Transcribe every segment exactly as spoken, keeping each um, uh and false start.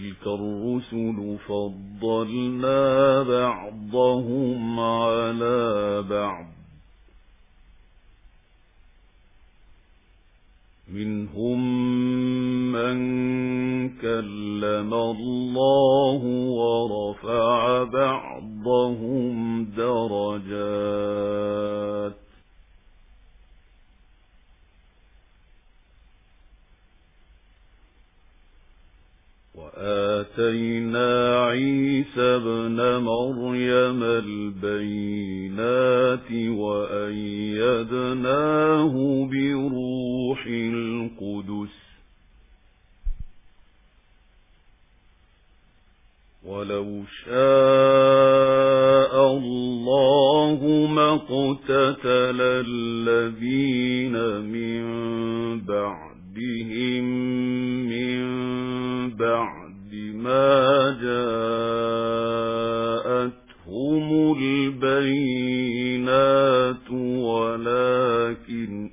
وتلك الرسل فضلنا بعضهم على بعض منهم من كلم الله ورفع بعضهم درجات وآتينا عيسى ابن مريم البينات وأيدناه بروح القدس ولو شاء الله ما اقتتل الذين من بعدهم من بعد ما جاءتهم البينات ولكن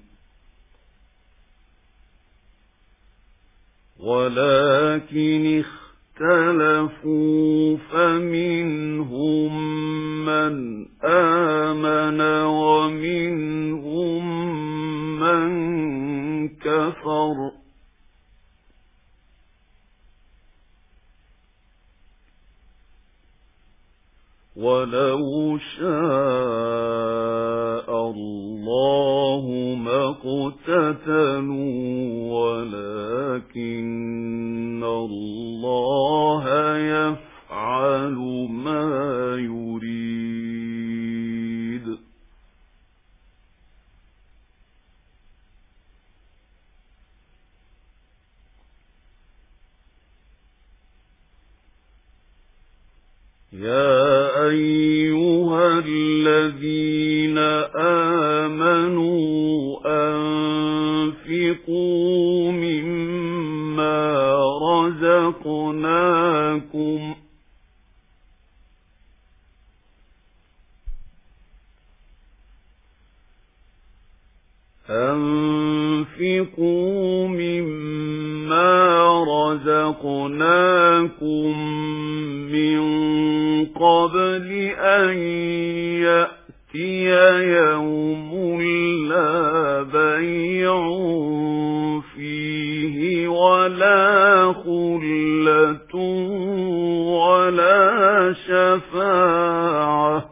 ولكن اختلفوا فمنهم من آمن ومنهم من كفر ولو شاء الله ما اقتتلوا ولكن الله يفعل ما يريد يا أيها الذين آمنوا أنفقوا مما رزقناكم أنفقوا مما رزقناكم من قبل أن يأتي يوم لا بيع فيه ولا خلة ولا شفاعة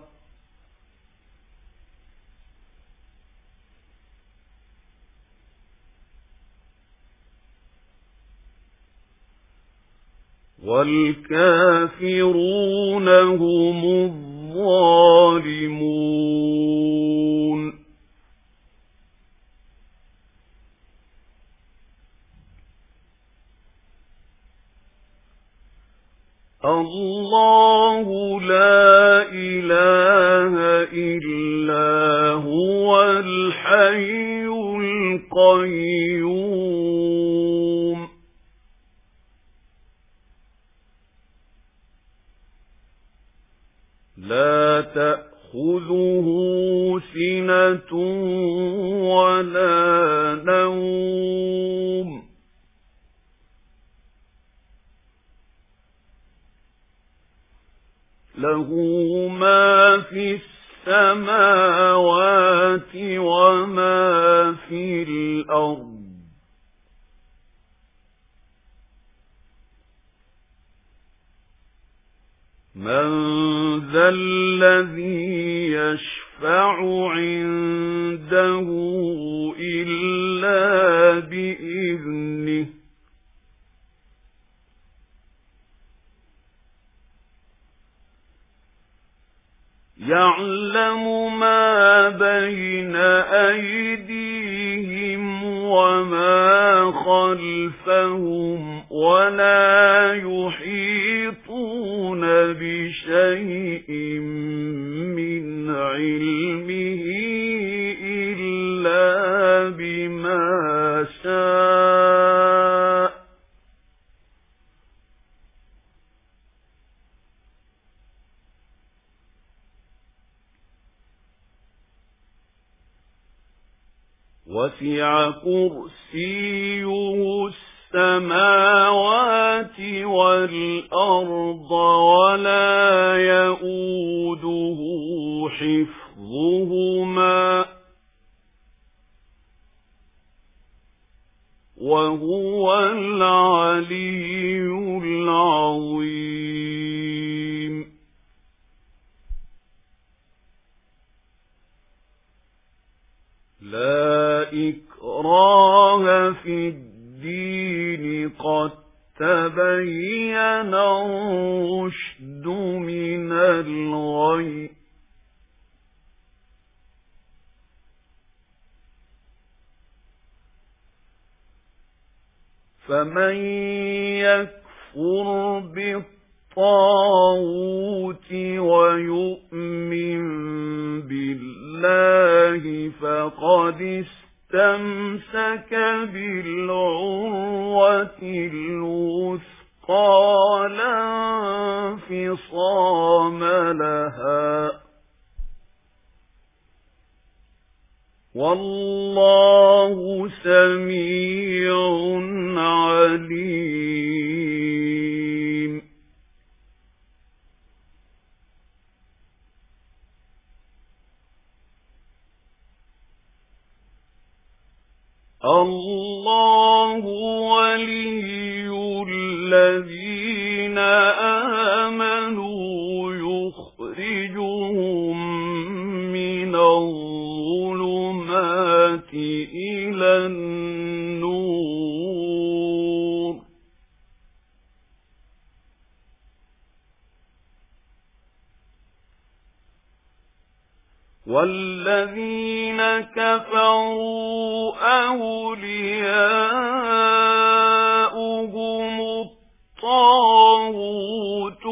والكافرون هم الظالمون الله لا إله إلا هو الحي القيوم لا تأخذه سنة ولا نوم له ما في السماوات وما في الأرض من ذا الذي يشفع عنده إلا بإذنه يعلم ما بين أيديهم وما خلفهم ولا يحيطون بشيء من علمه إلا بما شاء وسع كرسيه السماوات والأرض ولا يؤوده حفظهما وهو العلي العظيم. لا إكراه في الدين قد تبين الرشد من الغي فمن يكفر بالطاغوت ويؤمن بالله فقد استمسك بالعروة الوثقى لا انفصام لها والله سميع عليم. الله ولي الذين آمنوا يخرجهم من الظلمات إلى النور والذين كفروا أولياؤهم الطاغوت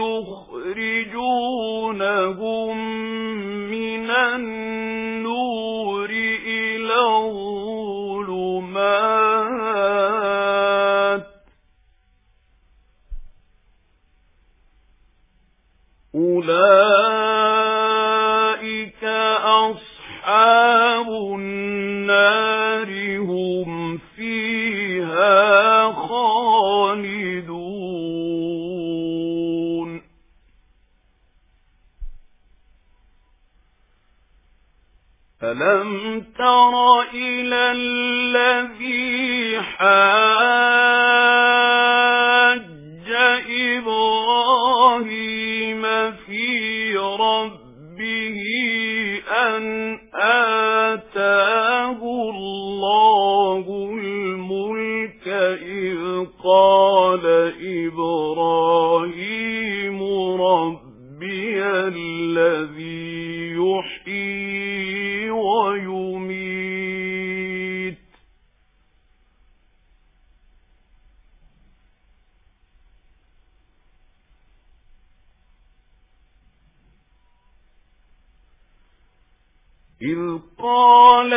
يخرجونهم من النور إلى الظلمات أولئك أصحاب النار هم فيها خالدون. ألم تر إلى الذي حاج إبراهيم في ربه أن آتاه الله الملك إذ قال إبراهيم ربي الذي يحيي ويميت إذ قال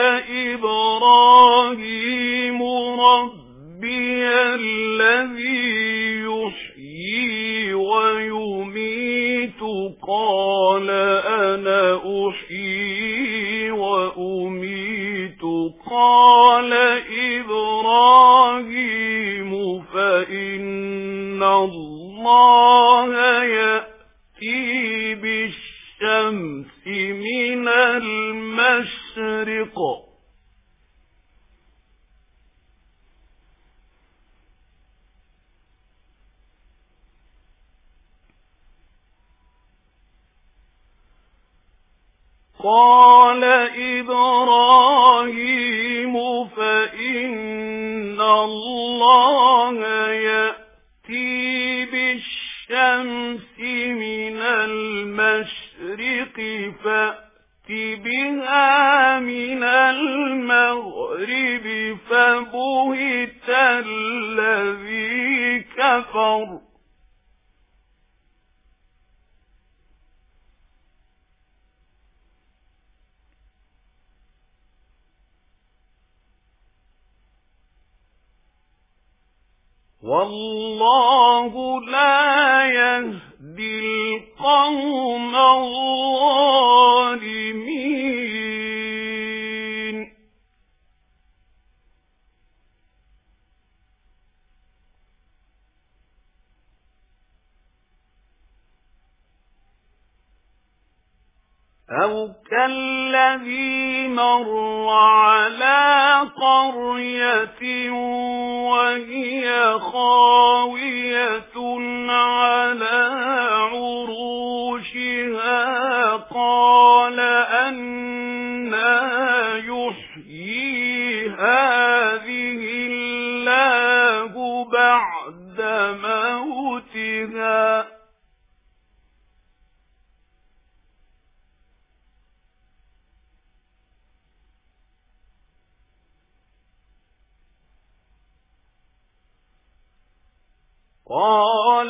إبراهيم ربي الذي يحيي ويميت قال أنا أحيي وأميت قال إبراهيم فإن الله يأتي بالشمس من المشرق قال إبراهيم فإن الله يأتي بالشمس من المشرق فأت بها من المغرب فبهت الذي كفر والله لا يهدي القوم الظالمين. أو كالذي مر على قرية وهي خاوية على عروشها قال أنى يحيي هذه الله بعد موتها قال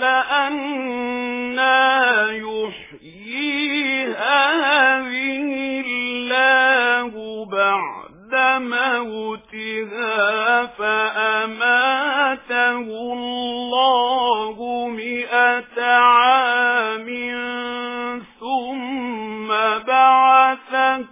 أنى يحيي هذه الله بعد موتها فأماته الله مئة عام ثم بعثه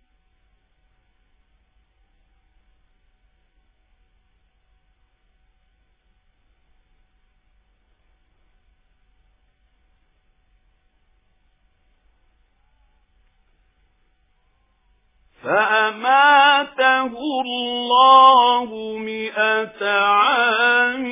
فأماته الله مئة عام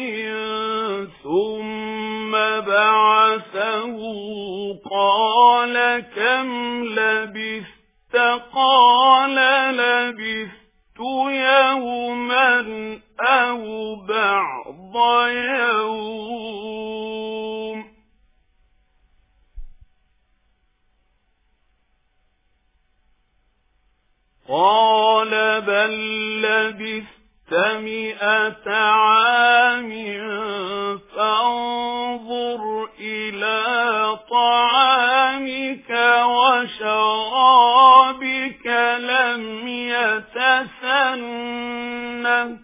ثم بعثه قال كم لبثت قال لبثت يوما أو بعض يوم قال بل لبثت مئة عام فانظر إلى طعامك وشرابك لم يتسنه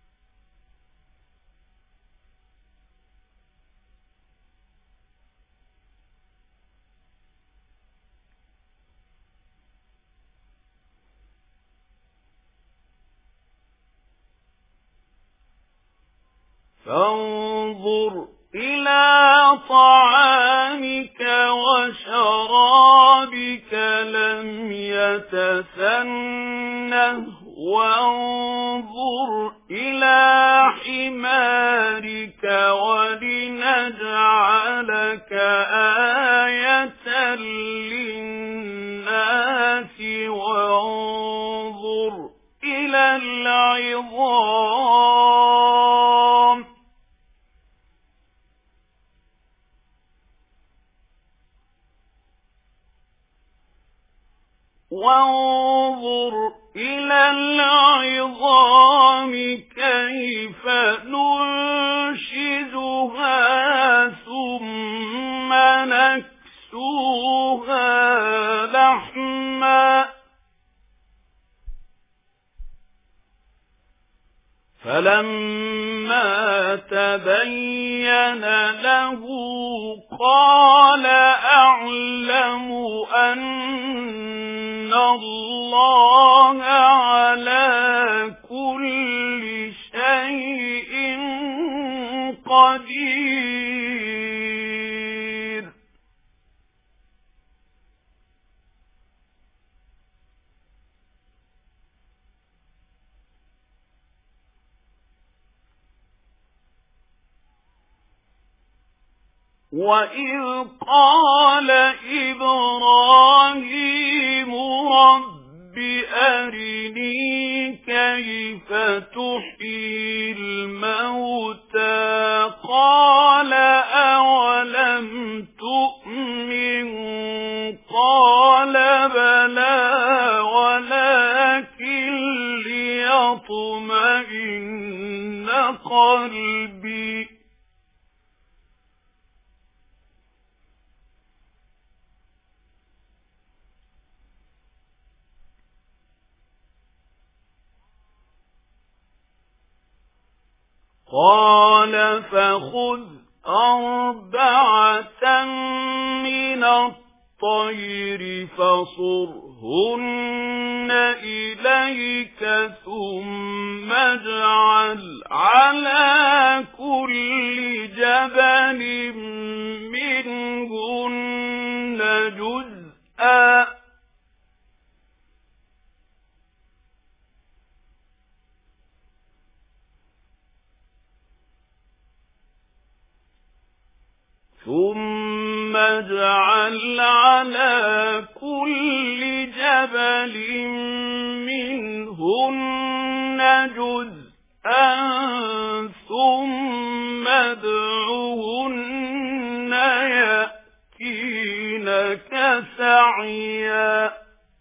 فانظر إلى طعامك وشرابك لم يتسنه وانظر إلى حمارك ولنجعلك آية للناس وانظر إلى العظام وانظر إلى العظام كيف ننشزها ثم نكسوها لحما فلما تبين له قال أعلم أن الله على كل شيء قدير وإذ قال إبراهيم رب أرني كيف تحيي الموتى قال أولم تؤمن قال بلى ولكن ليطمئن قلبي قال فخذ أربعة من الطير فصرهن إليك ثم اجعل على كل جبل منهن جزءا ثم اجعل على كل جبل منهن جزءا ثم ادعهن يأتينك سعيا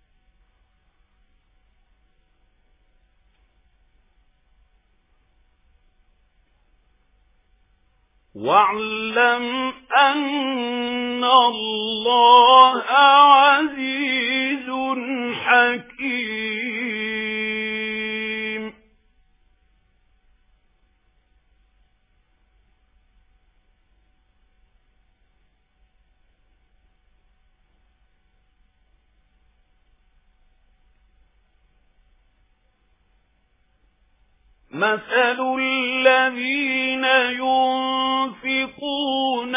واعلم أن الله عزيز حكيم مثل الذين ينفقون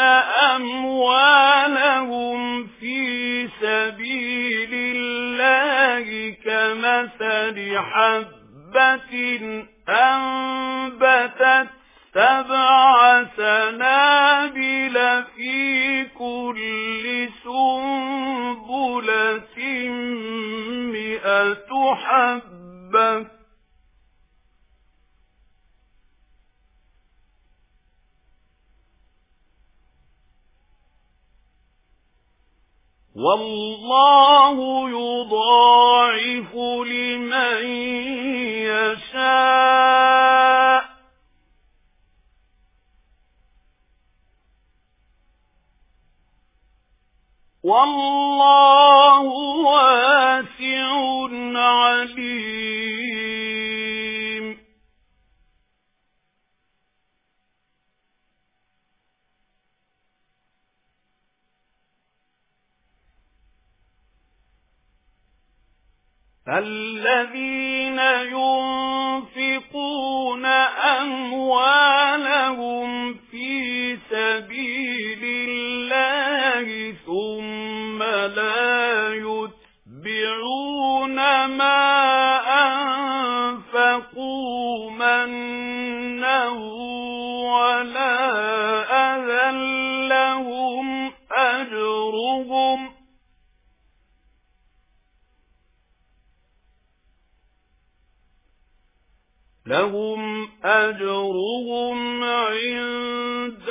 أموالهم في سبيل الله كمثل حبة أنبتت سبع سنابل في كل سنبلة مئة حبة والله يضاعف لمن يشاء والله واسع عليم الذين ينفقون أموالهم في سبيل الله ثم لا يتبعون ما أنفقوا منا ولا أذى لهم أجرهم لهم أجرهم عند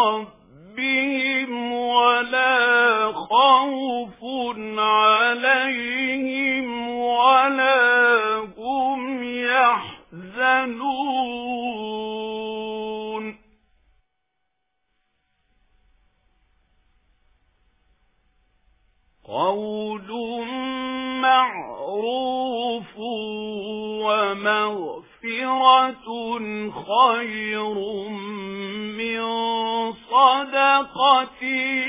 ربهم ولا خوف عليهم ولا هم يحزنون قول معروف ومغفرة خير من صدقة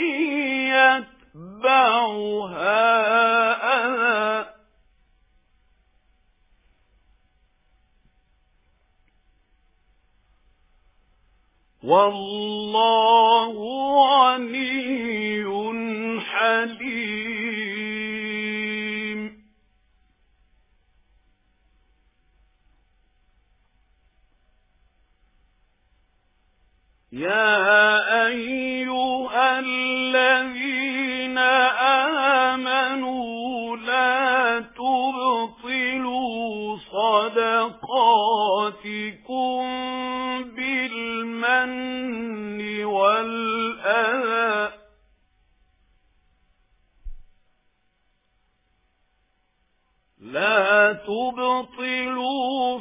يتبعها أذى والله غني حليم يا أيها الذين آمنوا لا تبطلوا صدقاتكم بالمن والأذى لا تبطلوا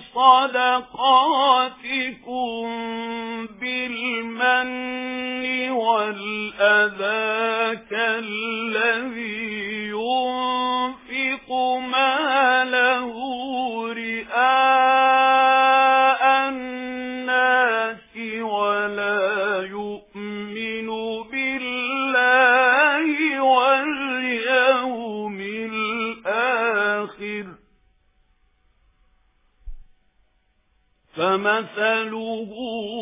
صدقاتكم بالمن والأذى كالذي ينفق ماله رئاء الناس ولا يؤمن بالله واليوم الآخر فمثله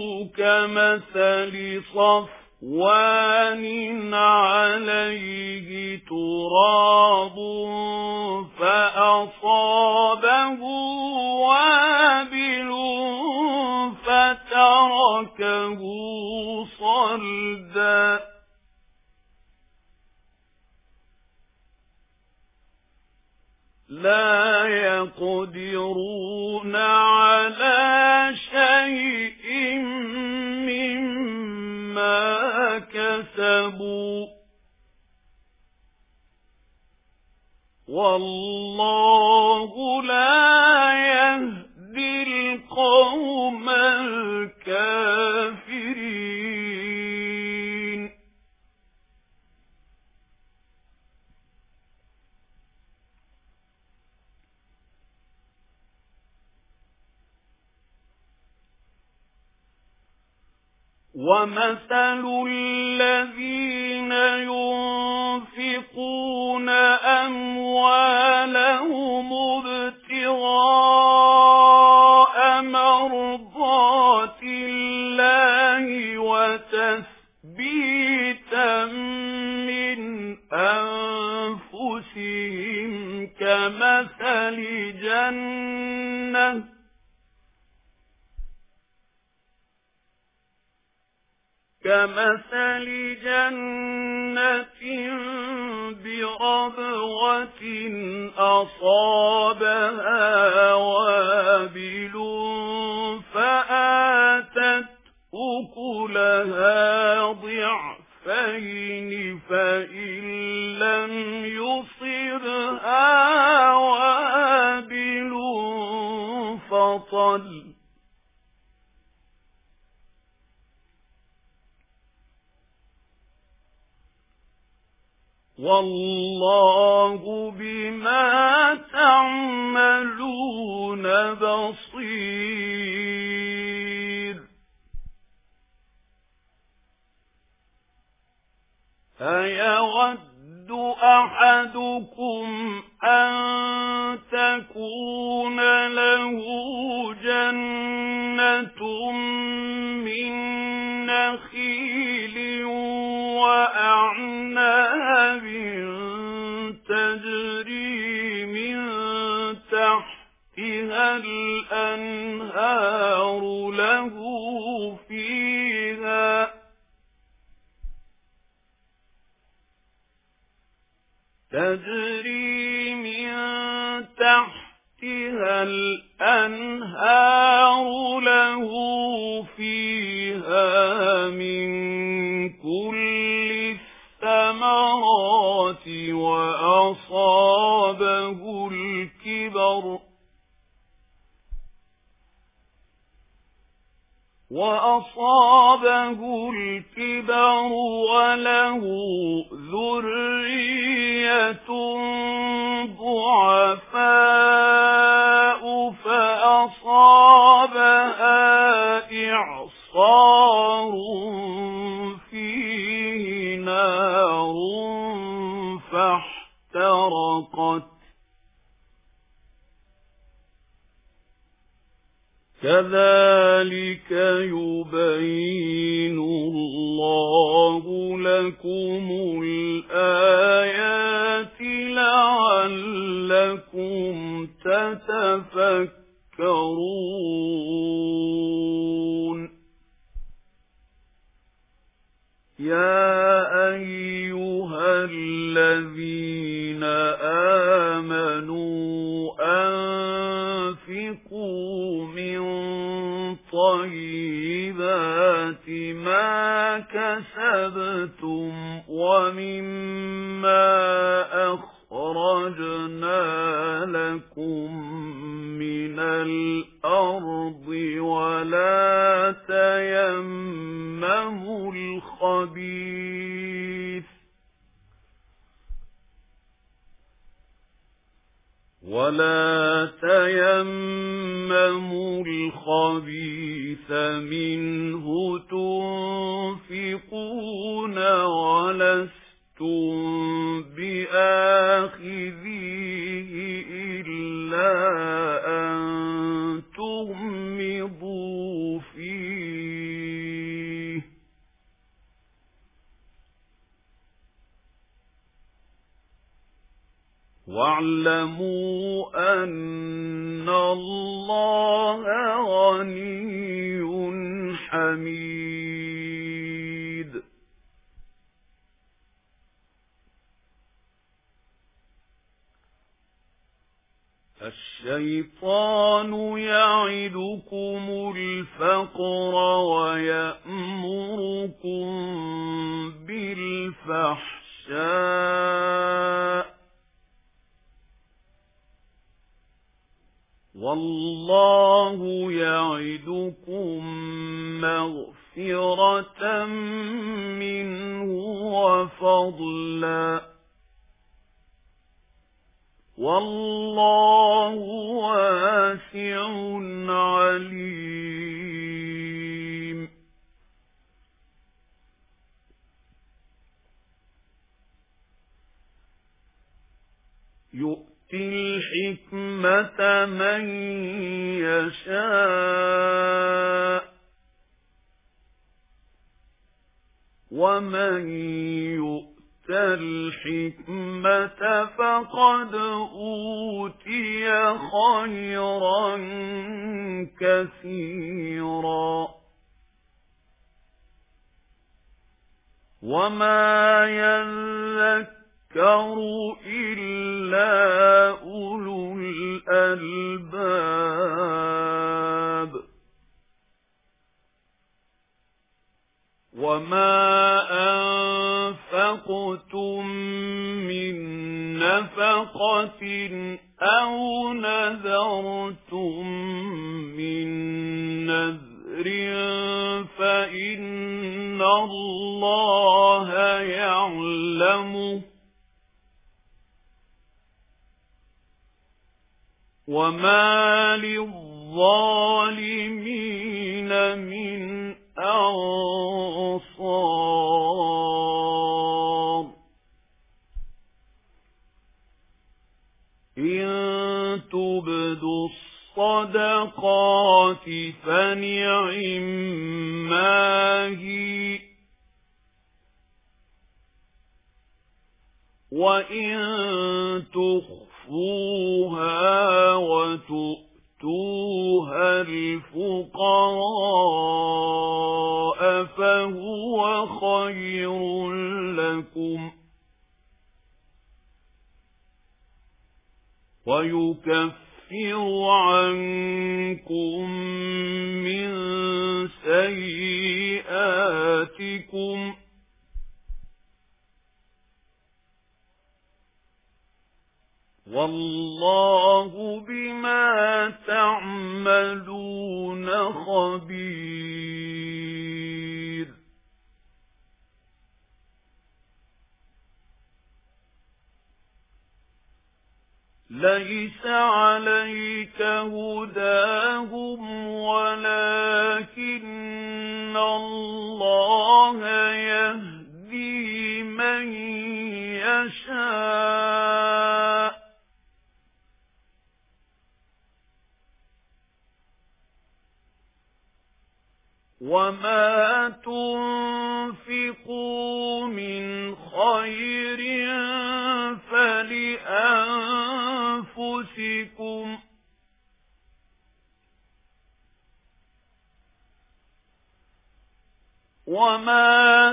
كمثل صفوان عليه تراب فأصابه وابل فتركه صلدا لا يقدرون على شيء مما كسبوا والله لا يهدي القوم الكافرين. ومثل الذين ينفقون أموالهم ابتغاء مرضات الله وتثبيتا من أنفسهم كمثل جنة كمثل جنة بربوة أصابها وابل فآتت أكلها ضعفين فإن لم يصبها وابل فطل والله بما تعملون بصير. أيود أحدكم أن تكون له جنة من نخيل وأعناب تجري من تحتها الأنهار له فيها تجري من تحتها الأنهار له فيها من كل الثمرات وأصابه الكبر وأصابه الكبر وله ذرية ضعفاء فأصابها إعصار فيه نار فاحترقت كذلك يبين الله لكم الآيات لعلكم تتفكرون. يا أيها الذين آمنوا أنفقوا من طيبات ما كسبتم ومما أخرجنا لكم من الأرض ولا تيمموا الخبيث ولا تيمموا الخبيث منه تنفقون ولستم بآخذيه إلا أن تغمضوا فيه واعلموا أن الله غني حميد. الشيطان يعدكم الفقر ويأمركم بالفحشاء والله يعدكم مغفرة منه وفضلا والله واسع عليم. يؤتي الحكمة من يشاء ومن يؤت الحكمة فقد أوتي خيرا كثيرا وما يذكر إلا أولو الألباب. وما أنفقتم من نفقة أو نذرتم من نذر فإن الله يعلمه وما للظالمين من أنصار. إن تبدوا الصدقات فنعما هي وإن تخفوها وتؤتوها الفقراء فهو خير لكم ويكفر عنكم من سيئاتكم والله بما تعملون خبير. ليس عليك هداهم ولكن الله يهدي من يشاء وما تنفقوا من خير فلأنفسكم وما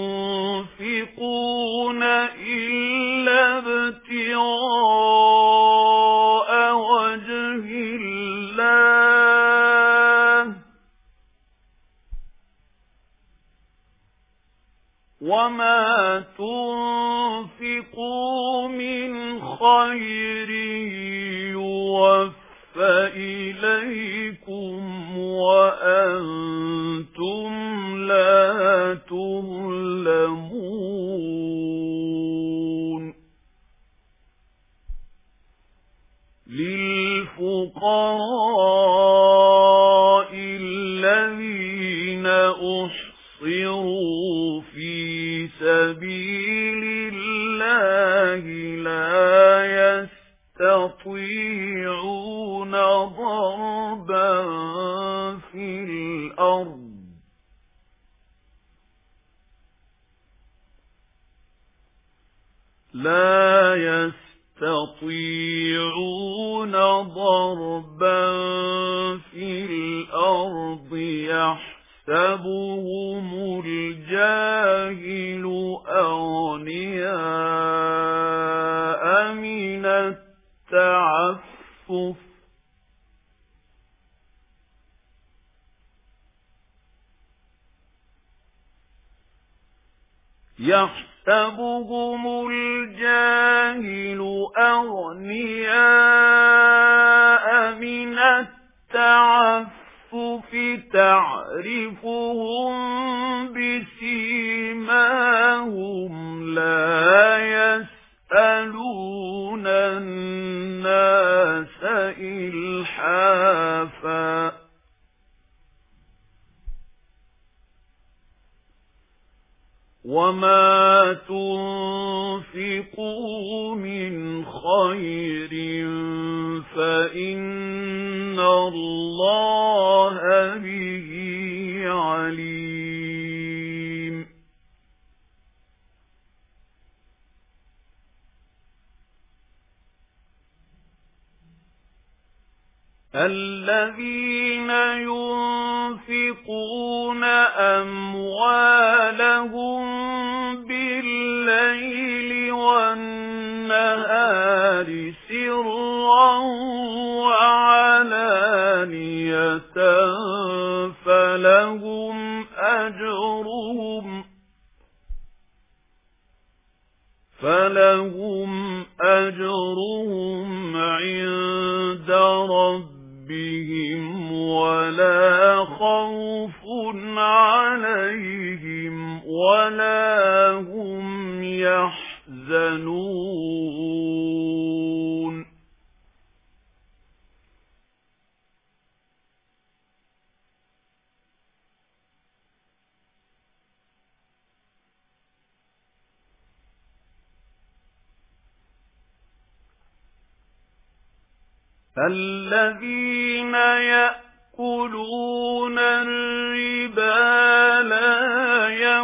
تنفقون إلا ابتغاء وجه الله وما تنفقوا من خير يوفى إليكم وأنتم لا تظلمون. للفقراء الذين أحصروا في سبيل الله لا يستطيعون ضربا في الأرض لا يستطيعون ضربا في الأرض يحسبهم الجاهل أغنياء من التعفف يحسبهم الجاهل أغنياء من التعفف تعرفهم بسيماهم لا يسألون الناس إلحافا وما تنفقوا من خير فإن الله به عليم الذين ينفقون أموالهم بالليل والنهار سرا وعلانية فلهم أجرهم فلهم أجرهم عند ربهم ولا خوف عليهم ولا هم يحزنون الذين يأكلون الربا لا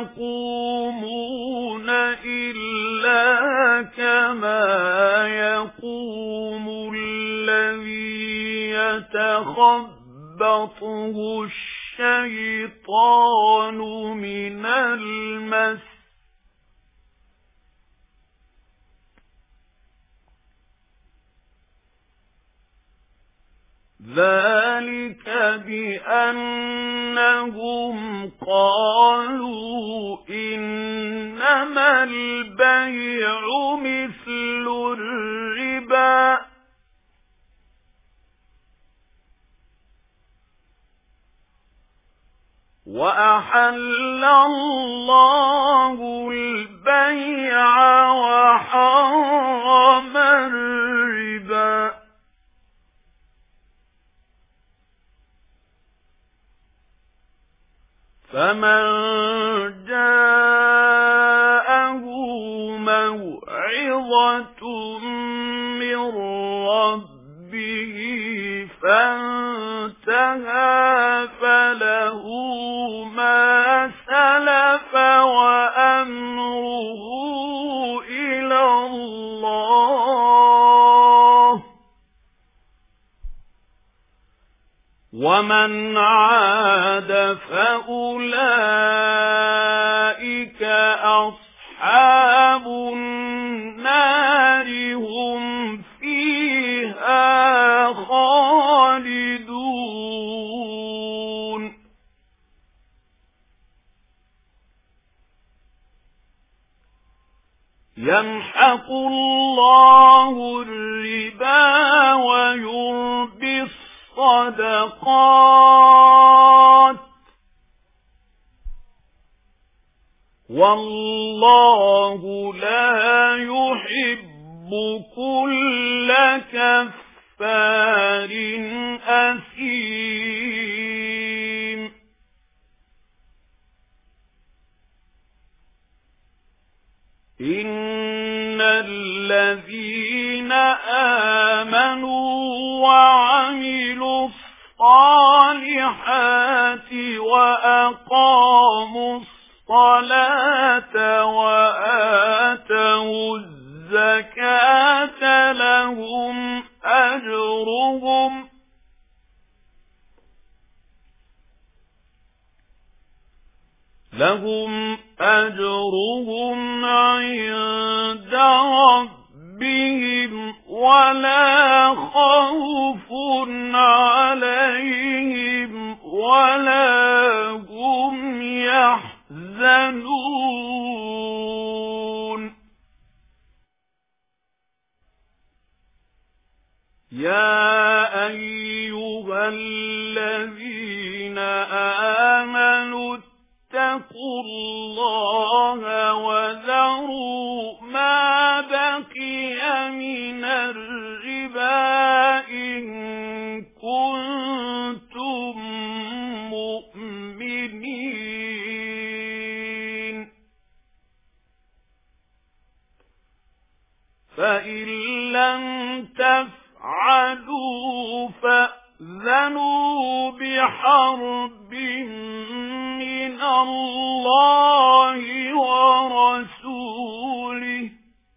يقومون إلا كما يقوم الذي يتخبطه الشيطان من المس ذلك بأنهم قالوا إنما البيع مثل الربا وأحل الله البيع وحرم الربا فمن جاءه موعظة من ربه فانتهى فله ما سلف وأمره إلى الله ومن عاد فأولئك أصحاب النار هم فيها خالدون يمحق الله الربا ويربي الصدقات والله لا يحب كل كفار أثيم إن الذين آمنوا وعملوا الصالحات وأقاموا الصلاة وآتوا الزكاة لهم أجرهم لهم أجرهم عند ربهم ولا خوف عليهم ولا هم يحزنون يا أيها الذين آمنوا اتقوا الله وذروا ما بقي من الربا إن كنتم مؤمنين فإن لم تفعلوا فأذنوا بحرب من الله ورسوله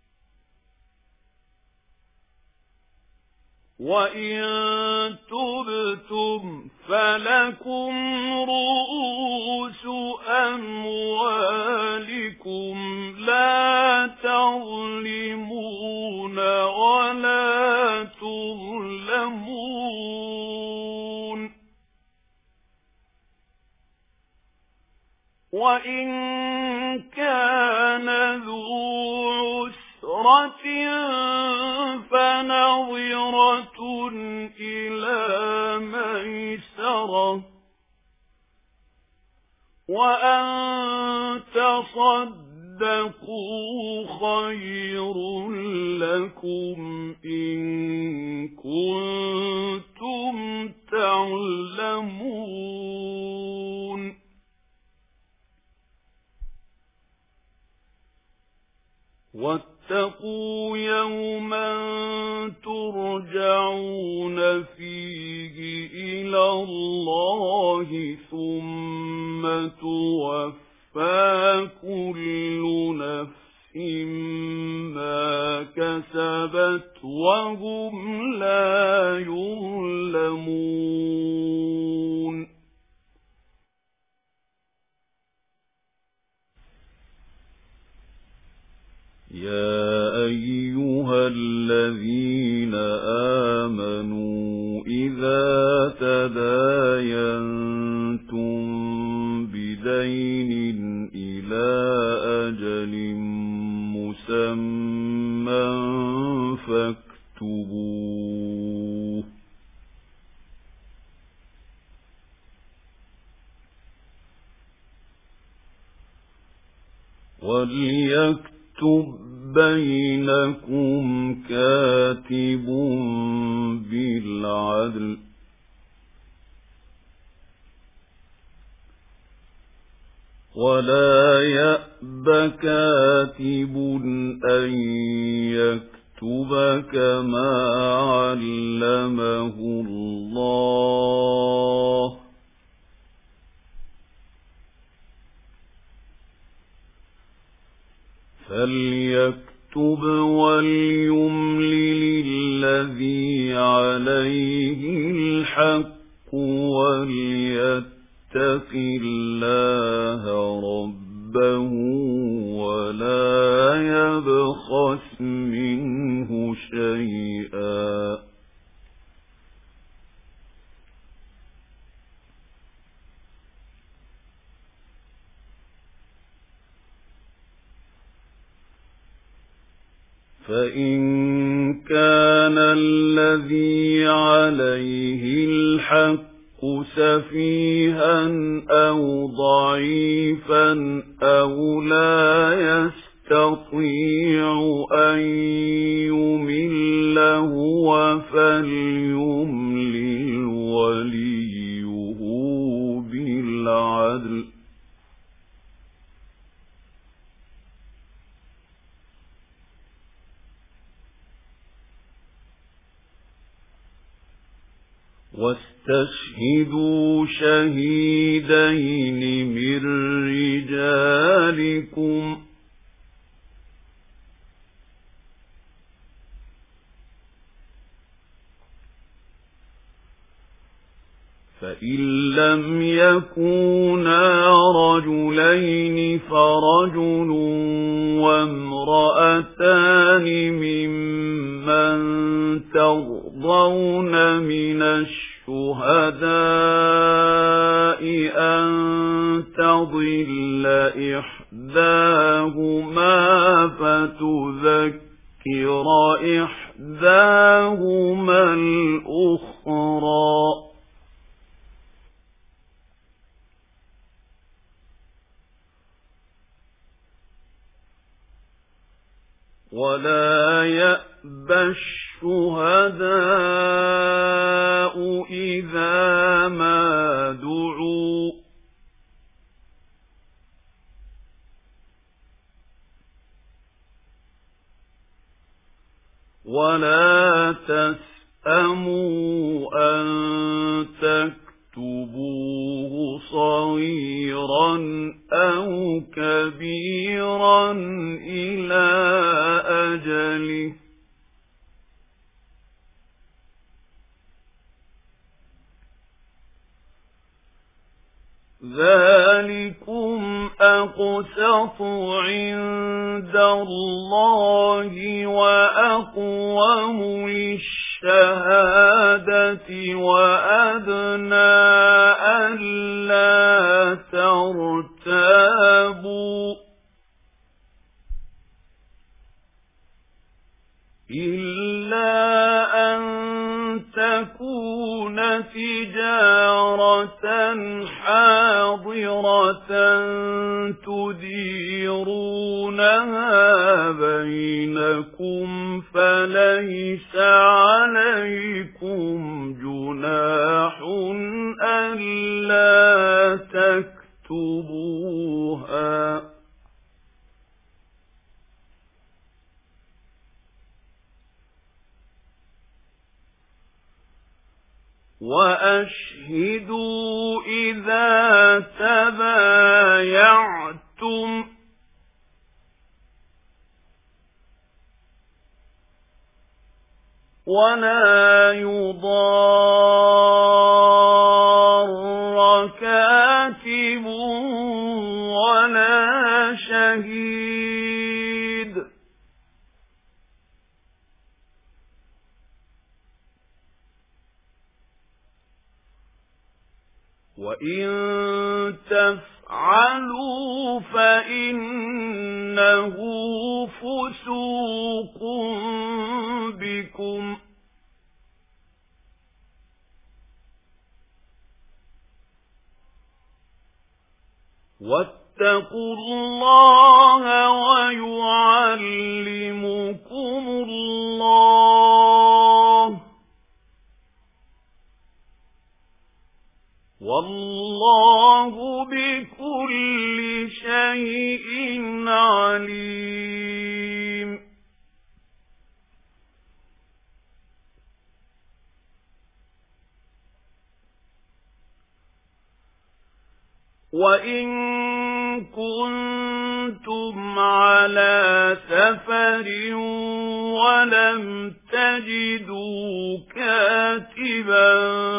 وإن تبتم فلكم رؤوس أموالكم لا تظلمون ولا تظلمون وإن كان ذو عسرة فنظرة إلى ميسرة وأن تصدقوا خير لكم إن كنتم تعلمون واتقوا يوما ترجعون فيه إلى الله ثم توفى كل نفس ما كسبت وهم لا يظلمون يا أيها الذين آمنوا إذا تداينتم بدين إلى أجل مسمى فاكتبوه وليكتب بينكم كاتب بالعدل ولا يأب كاتب أن يكتب كما علمه الله فليكتب وليملل الذي عليه الحق وليتق الله ربه ولا يبخس منه شيئا فإن كان الذي عليه الحق سفيها أو ضعيفا أو لا يستطيع أن يمل هو فليملل وليه بالعدل واستشهدوا شهيدين من رجالكم فإن لم يكونا رجلين فرجل وامرأتان ممن ترضون من الشهداء أن تضل إحداهما فتذكر إحداهما إحداهما الأخرى ولا يأبى الشهداء إذا ما دعوا ولا تسأموا أن تكتبوه صغيرا أو كبيرا إلى أجله ذلكم أقسط عند الله وأقوم للشهادة وأدنى ألا ترتابوا إلا أن تكون تجارة حاضرة تديرونها بينكم فليس عليكم جناح ألا تكتبوها وأشهدوا إذا تبايعتم ولا يضار كاتب ولا شهيد وإن تفعلوا فإنه فسوق بكم واتقوا الله ويعلمكم الله والله بكل شيء عليم وإن كنتم على سفر ولم تجدوا كاتبا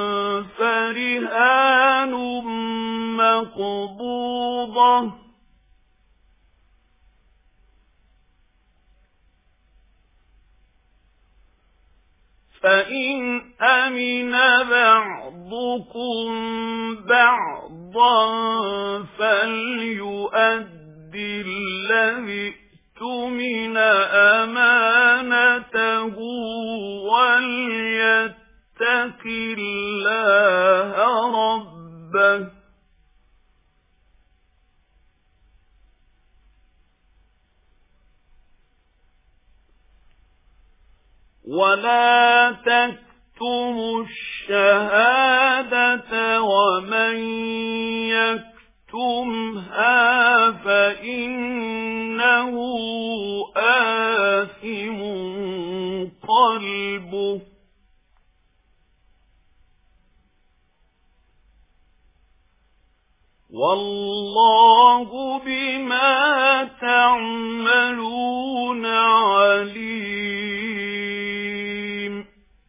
فرهان مقبوضة فإن أمن بعضكم بعضا فليؤدي الذي اؤتمن أمانته وليتق الله ربه ولا تكتموا الشهادة ومن يكتمها فإنه آثم قلبه والله بما تعملون عليم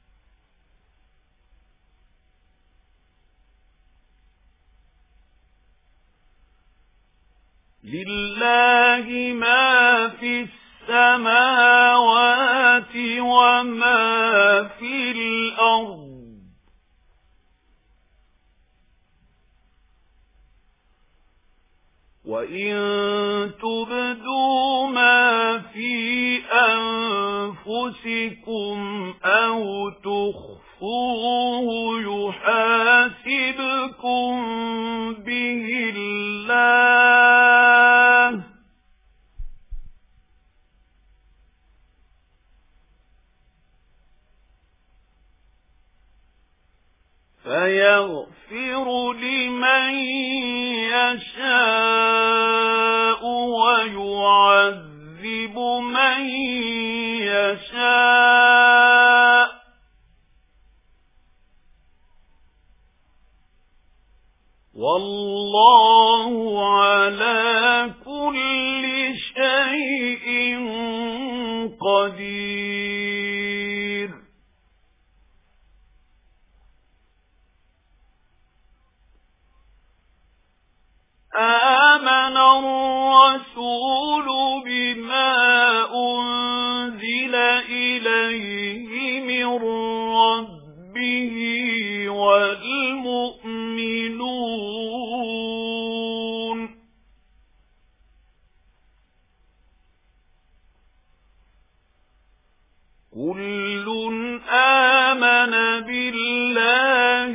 لله ما في السماوات وما في الأرض وَإِن تُبْدُوا مَا فِي أَنفُسِكُمْ أَوْ تُخْفُوهُ يُحَاسِبْكُم بِهِ اللَّهُ فَيَغْفِرُ لِمَن يَشَاءُ وَيُعَذِّبُ مَن يَشَاءُ وَاللَّهُ عَلَى كُلِّ شَيْءٍ قَدِيرٌ. آمَنَ الرَّسُولُ بِمَا أُنزِلَ إِلَيْهِ مِن رَّبِّهِ وَالْمُؤْمِنُونَ كُلٌّ آمَنَ بِاللَّهِ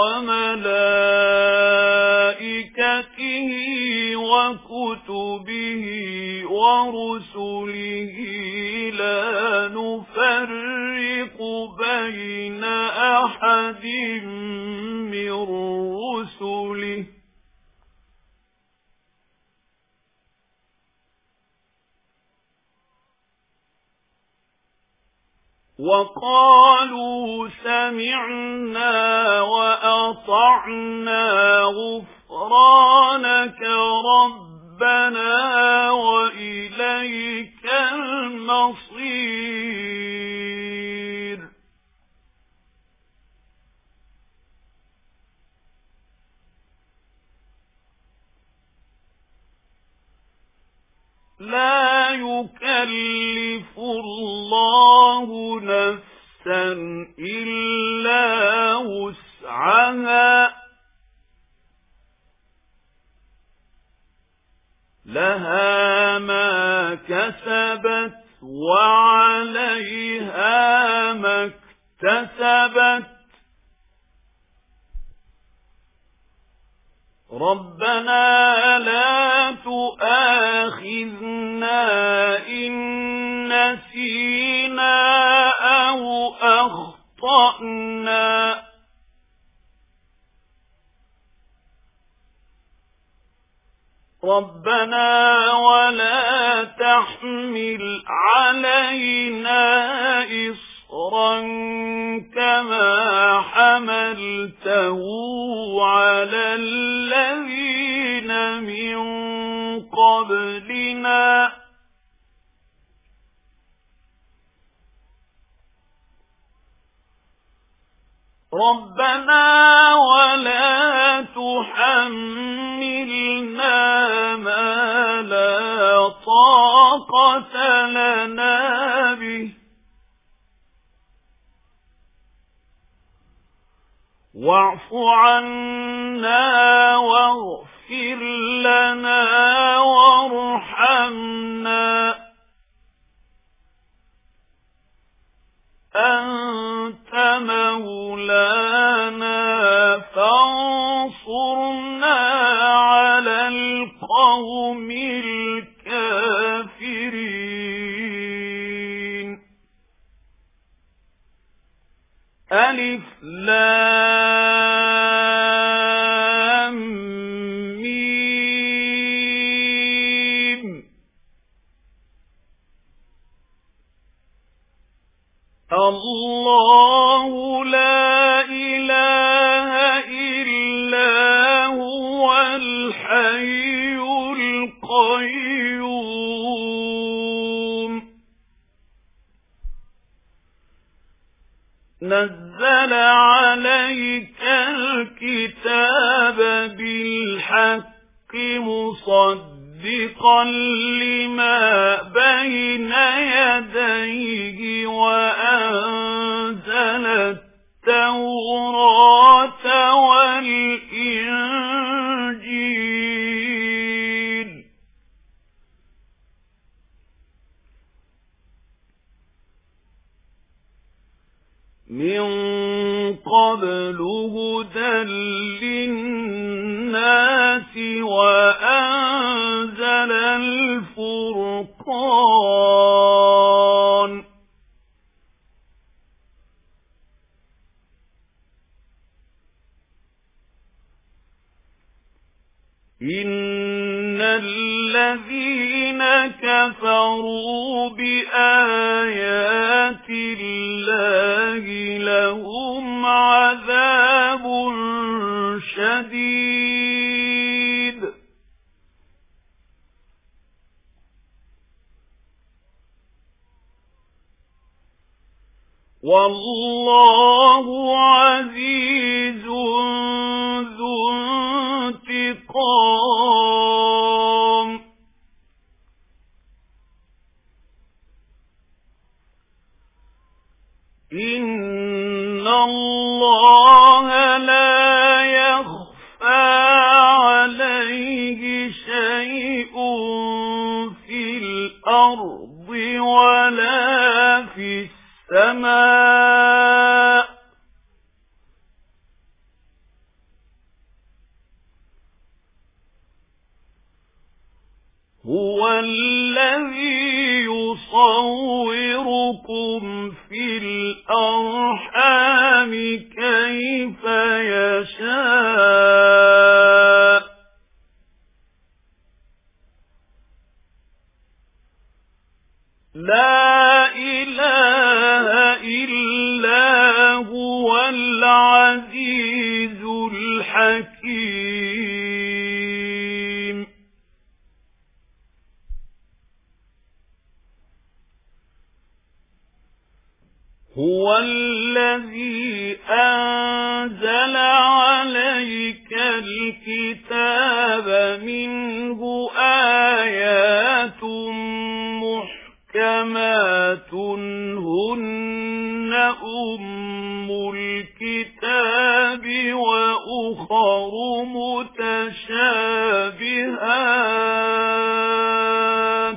وَمَلَائِكَتِهِ وَكُتُبِهِ وَرُسُلِهِ لَا نُفَرِّقُ بَيْنَ أَحَدٍ مِّن رُّسُلِهِ وَقَالُوا سَمِعْنَا وَأَطَعْنَا غُفْرَانَكَ رَبَّنَا وَإِلَيْكَ الْمَصِيرُ. لا يكلف الله نفسا إلا وسعها لها ما كسبت وعليها ما اكتسبت ربنا لا تؤاخذنا إن نسينا أو أخطأنا ربنا ولا تحمل علينا إصرا كما حملته على الذين من قبلنا ربنا ولا تحملنا ما لا طاقة لنا به واعف عنا واغفر لنا وارحمنا أنت مولانا فانصرنا على القوم الكافرين. ألف لام ميم الله لا إله إلا هو الحي القيوم نزل عليك الكتاب بالحق مصدقا لما بين يديه وأنزل التوراة والإنجيل مِنْ قَبْلُ هُدًى لِلنَّاسِ وَأَنزَلَ الْفُرْقَانَ إِنَّ الَّذِينَ كَفَرُوا بِآيَاتِ اللَّهِ لَهُمْ عَذَابٌ شَدِيدٌ وَاللَّهُ عَزِيزٌ ذُو انتقام إِنَّ اللَّهَ لَا يَخْفَى عَلَيْهِ شَيْءٌ فِي الْأَرْضِ وَلَا فِي السَّمَاءِ هُوَ الَّذِي يُصَوِّرُكُمْ فِي الْأَرْحَامِ كَيْفَ يَشَاءُ لَا إِلَٰهَ إِلَّا هُوَ الْعَزِيزُ الْحَكِيمُ هُوَ الَّذِي أَنزَلَ عَلَيْكَ الْكِتَابَ مِنْهُ آيَاتٌ مُحْكَمَاتٌ هُنَّ أُمُّ الْكِتَابِ وَأُخَرُ مُتَشَابِهَاتٌ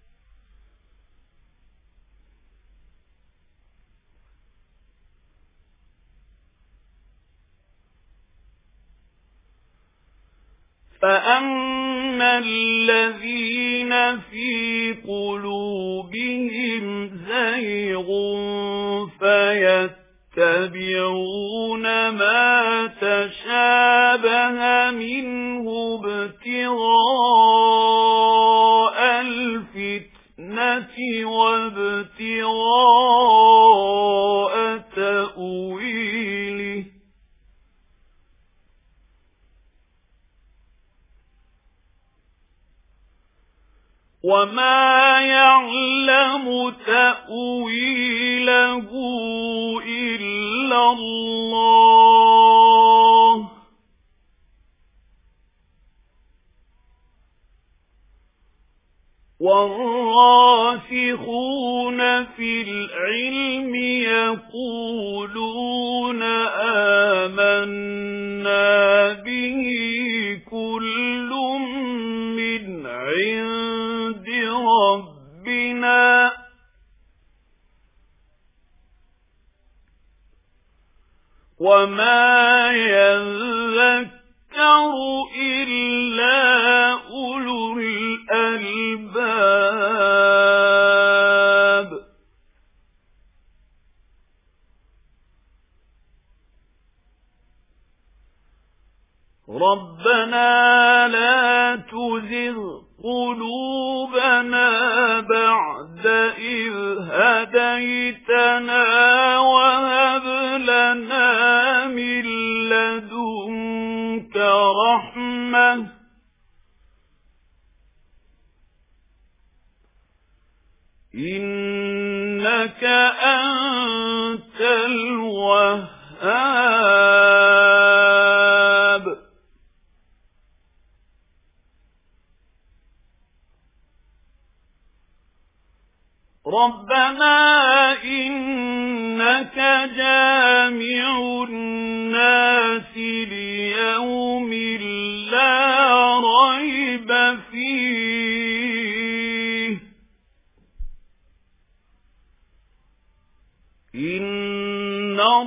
فَأَمَّا الَّذِينَ فِي قُلُوبِهِمْ زَيْغٌ فَيَتَّبِعُونَ مَا تَشَابَهَ مِنْهُ ابْتِغَاءَ الْفِتْنَةِ وَابْتِغَاءَ تَأْوِيلِهِ وَمَا يَعْلَمُ تَأْوِيلَهُ إِلَّا اللَّهُ وَالرَّاسِخُونَ فِي الْعِلْمِ يَقُولُونَ آمَنَّا بِهِ كُلٌّ مِّنْ عِندِ رَبِّنَا وَمَا يَذَّكَّرُ إِلَّا أُولُو الْأَلْبَابِ رَبَّنَا لَا تُزِغْ قُلُوبَنَا بَعْدَ إِذْ هَدَيْتَنَا وَهَبْ لَنَا مِن لَّدُنكَ رَحْمَةً إِنَّكَ أَنتَ الْوَهَّابُ رَبَّنَا إِنَّكَ جَامِعُ النَّاسِ لِيَوْمٍ لَّا رَيْبَ فِيهِ إِنَّ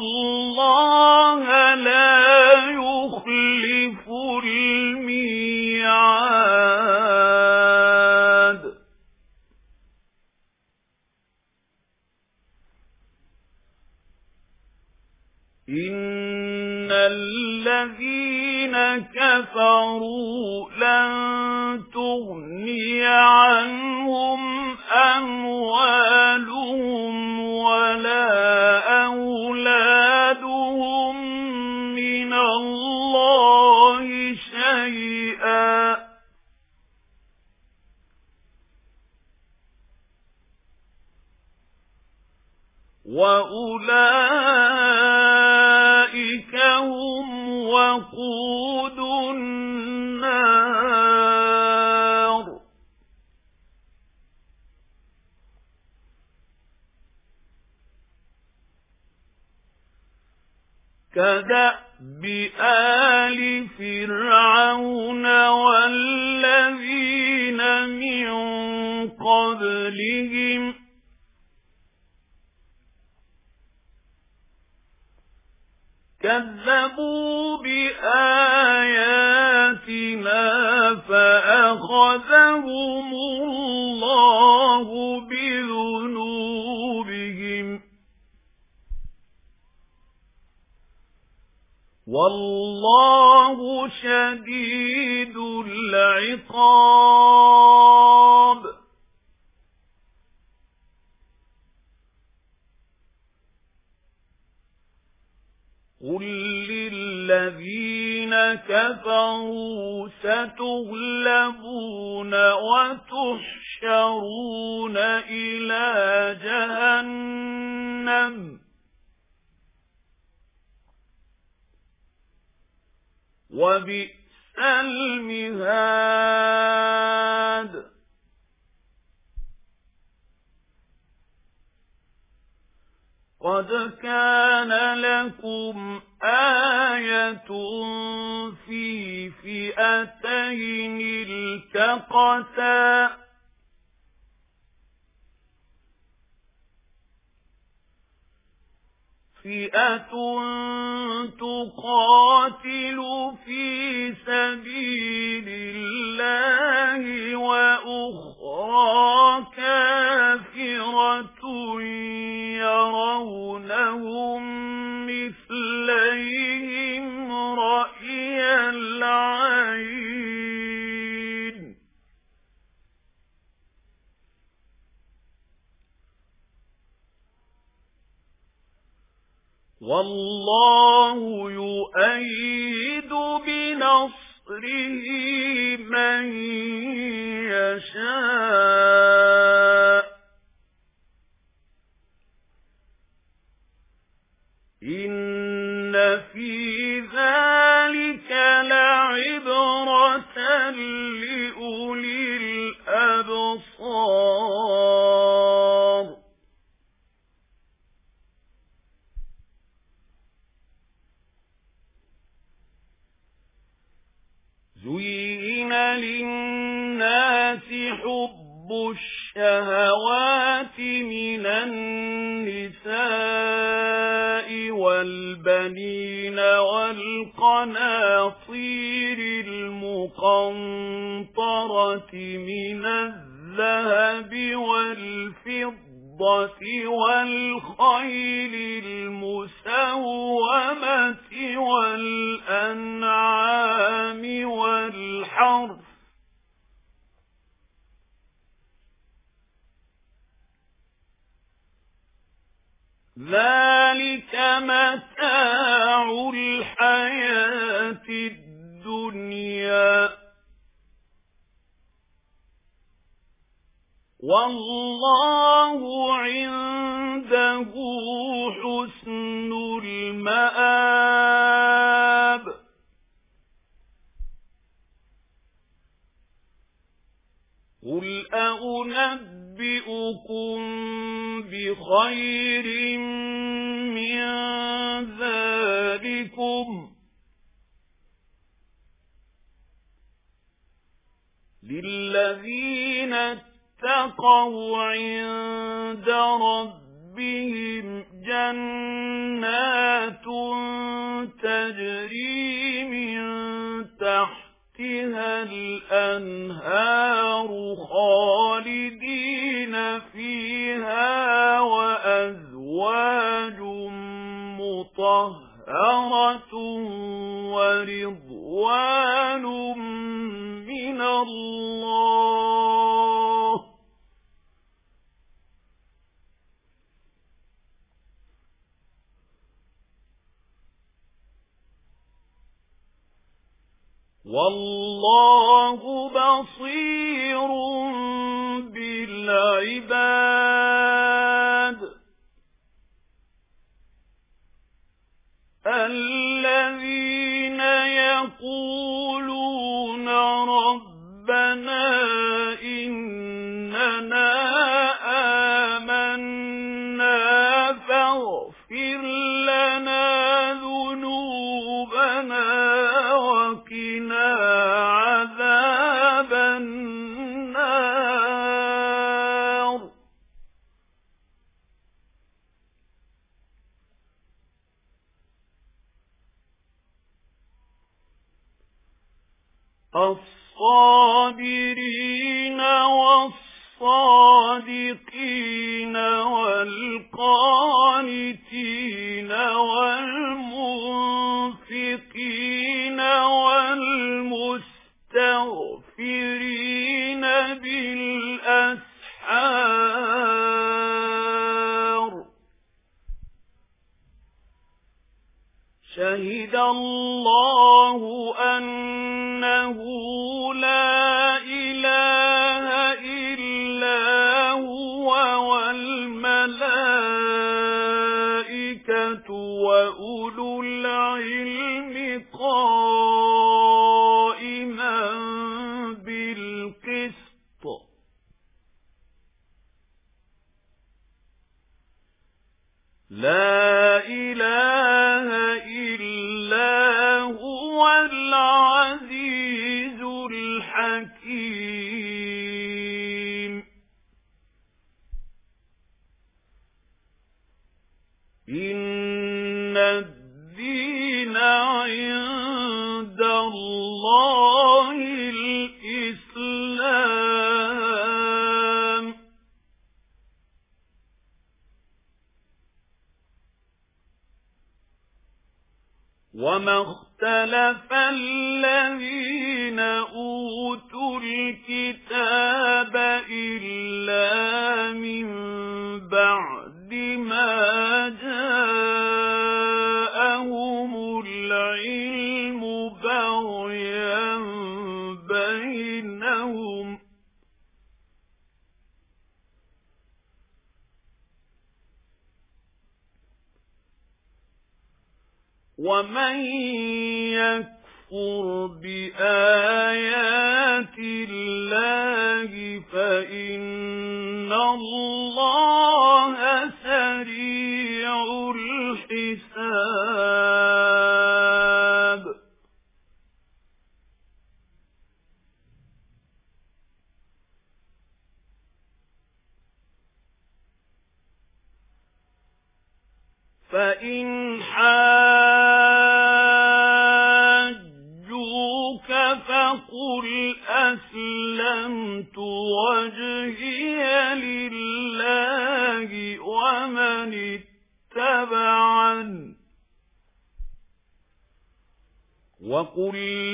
إِنَّ الَّذِينَ كَفَرُوا لَن تُغْنِيَ عَنْهُمْ أَمْوَالُهُمْ وَلَا أَوْلَادُهُم مِّنَ اللَّهِ شَيْئًا وَأُولَئِكَ هُمْ وَقُودُ النَّارِ كَدَأْبِ آلِ فِرْعَوْنَ وَالَّذِينَ مِن قَبْلِهِمْ كَذَّبُوا بِآيَاتِنَا فَأَخَذَهُمُ اللَّهُ بِذُنُوبِهِمْ وَاللَّهُ شَدِيدُ الْعِقَابِ قُل لِّلَّذِينَ كَفَرُوا سَتُغْلَبُونَ وَتُحْشَرُونَ إِلَى جَهَنَّمَ وَبِئْسَ الْمِهَادُ قَدْ كَانَ لَكُمْ آيَةٌ فِي فِئَتَيْنِ الْتَقَتَا فِئَةٌ تُقَاتِلُ فِي سَبِيلِ اللَّهِ وَأُخْرَى كَافِرَةٌ يَرَوْنَهُم مِّثْلَيْهِمْ رَأْيَ الْعَيْنِ وَاللَّهُ يُؤَيِّدُ بِنَصْرِهِ مَن يَشَاءُ إِنَّ فِي ذَلِكَ لَعِبْرَةً لِأُولِي الْأَبْصَارِ زُيِّنَ لِلنَّاسِ حُبُّ الشَّهَوَاتِ مِنَ النِّسَاءِ وَالْبَنِينَ وَالْقَنَاطِيرِ الْمُقَنطَرَةِ مِنَ الذَّهَبِ وَالْفِضَّةِ وَالْخَيْلِ الْمُسَوَّمَةِ وَالْأَنْعَامِ وَالْحَرْثِ ذَلِكَ مَتَاعُ الْحَيَاةِ الدُّنْيَا وَاللَّهُ عِندَهُ حُسْنُ الْمَآبِ قُلْ أَؤُنَبِّئُكُم بِخَيْرٍ مِّن ذَلِكُمْ لِلَّذِينَ اتَّقَوْا عِندَ رَبِّهِمْ جَنَّاتٌ تَجْرِي مِن تَحْتِهَا الْأَنْهَارُ خَالِدِينَ فِيهَا وَأَزْوَاجٌ مُطَهَّرَةٌ مَغْفِرَةٌ وَرِضْوَانٌ مِنَ اللَّهِ وَاللَّهُ بَصِيرٌ بِالْعِبَادِ الَّذِينَ يَقُولُونَ رَبَّنَا إِنَّنَا آمَنَّا فَاغْفِرْ لَنَا ذُنُوبَنَا وَقِنَا عَذَابَ النَّارِ الصابرين والصادقين والقانتين والمنفقين والمستغفرين بالأسحار شهد الله أنه لا إله إلا هو والملائكة وأولو العلم قائما بالقسط لا إله إلا هو العزيز الحكيم إن الدين عند الله الإسلام وما اختلف الذين أوتوا الكتاب إلا من بعد ما جاءهم العلم بغيا بينهم ومن يكفر بآيات الله فإن الله سريع الحساب فإن حاجوك فقل أسلمت وجهي لله ومن اتبعني وقل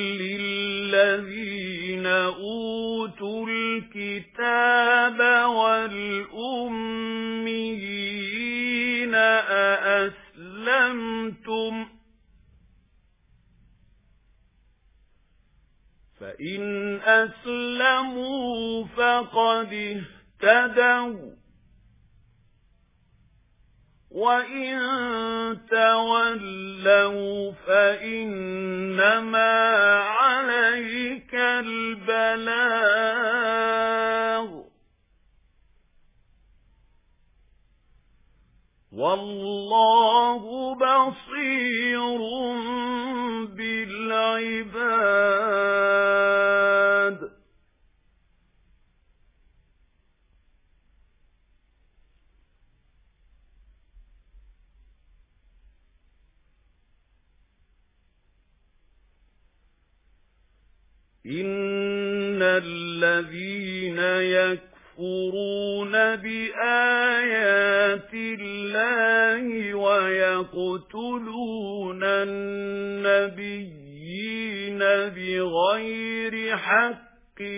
للذين أوتوا الكتاب والأميين أأسلمتم فإن أسلموا فقد اهتدوا وإن تولوا فإنما عليك البلاغ والله بصير بالعباد إن الذين يكفرون يكفرون بآيات الله ويقتلون النبيين بغير حق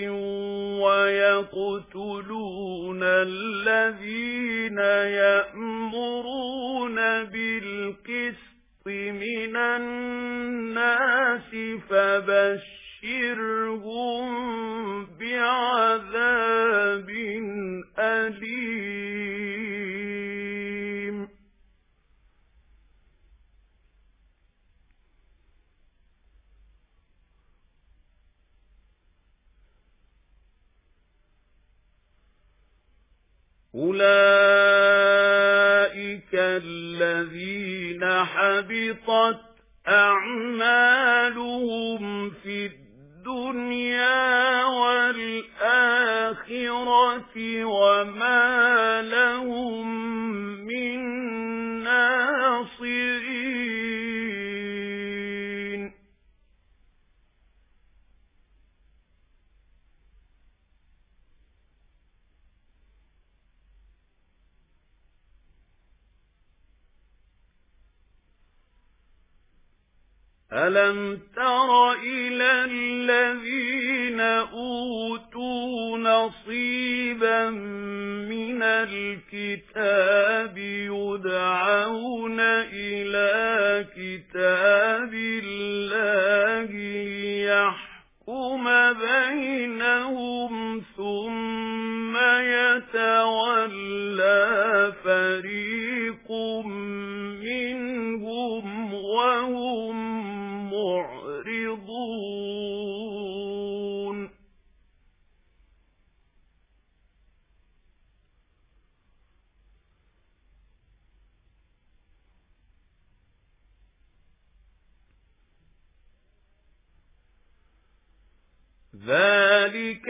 ويقتلون الذين يأمرون بالقسط من الناس فبشرهم بعذاب أليم. أولئك الذين حبطت أعمالهم في الدنيا والآخرة وما لهم من ناصرين. ألم تر إلى الذين أوتوا نصيبا من الكتاب يدعون إلى كتاب الله ليحكم بينهم ثم يتولى فريق منهم وهم معرضون. ذلك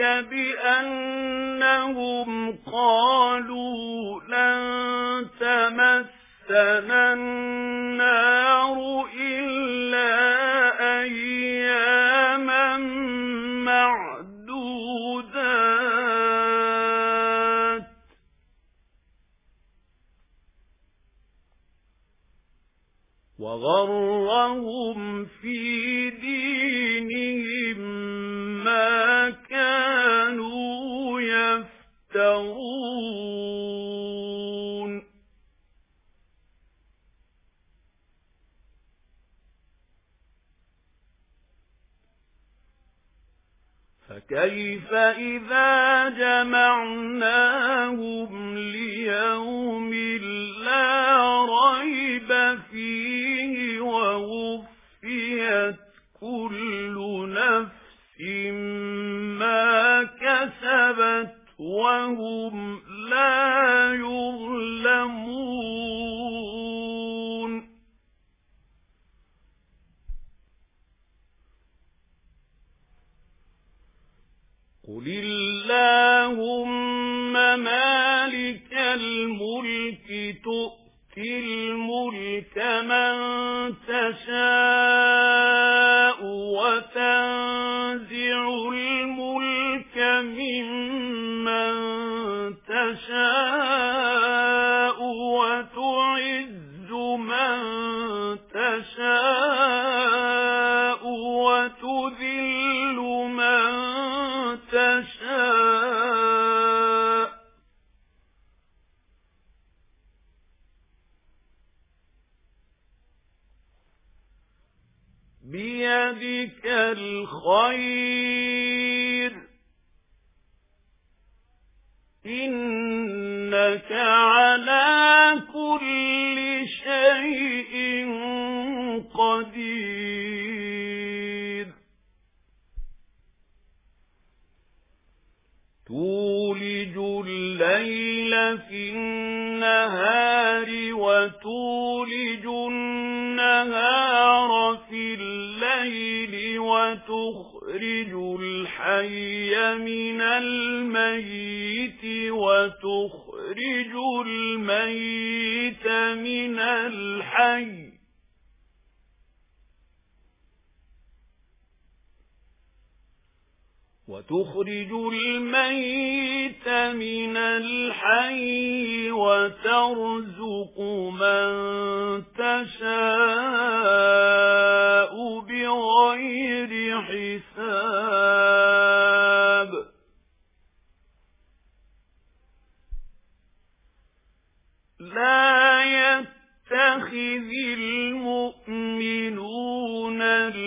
بأنهم قالوا لن تمسنا النار إلا أياما معدودات وغرهم في دينهم ما كانوا يفترون. فكيف إذا جمعناهم ليوم لا ريب فيه ووفيت كل نفس ما كسبت وهم لا يظلمون. قل اللهم مالك الملك تؤتي الملك من تشاء وتنزع الملك ممن تشاء وتعز من تشاء وتذل من تشاء بيدك الخير إنك على كل شيء قدير. تولج الليل في النهار وتولج النهار في الليل وتخرج الحي من الميت وتخرج الميت من الحي وتخرج الميت من الحي وترزق من تشاء بغير حساب لا يتخذ المؤمنون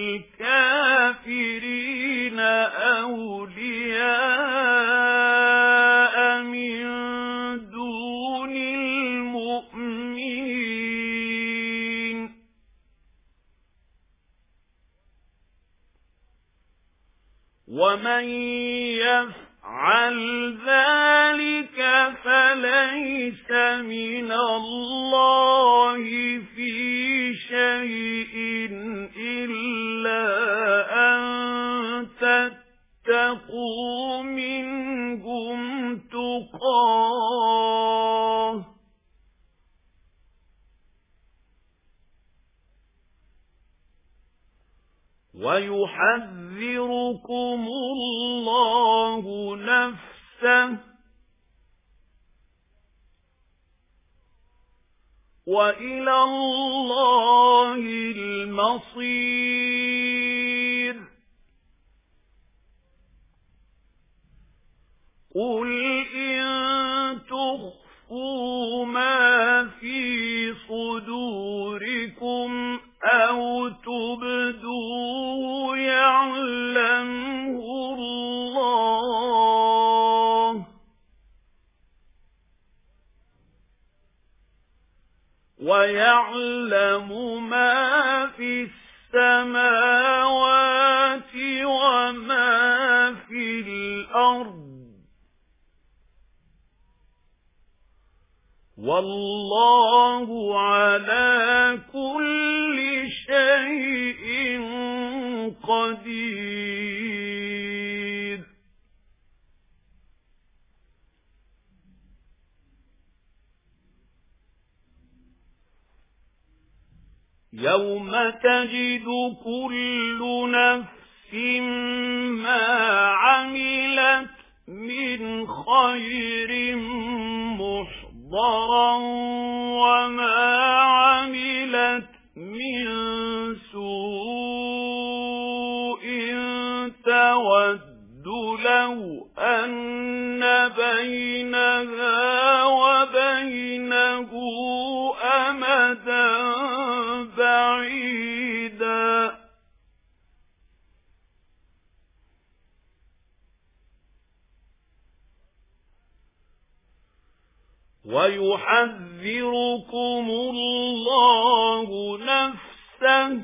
الكافرين أولياء من دون المؤمنين ومن يفعل ذلك فليس من الله في شيء إلا أن تتقوا منهم تقاه ويحذركم الله نفسه وإلى الله المصير قل إن تخفوا ما في صدوركم أو تبدوه يعلمه الله ويعلم ما في السماوات وما في الأرض والله على كل شيء قدير يوم تجد كل نفس ما عملت من خير محضرا وما عملت من سوء تود لو أن بينها وبينه أمدا بعيدا ويحذركم الله نفسه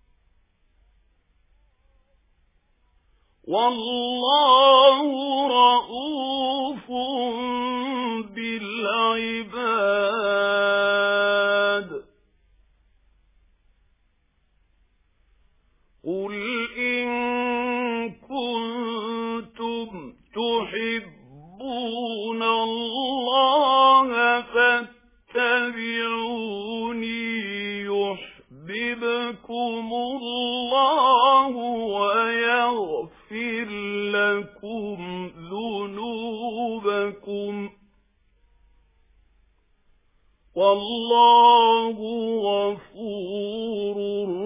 والله رؤوف بالعباد قل إن كنتم تحبون الله فاتبعوني يحببكم الله ويغفر لكم ذنوبكم والله غفور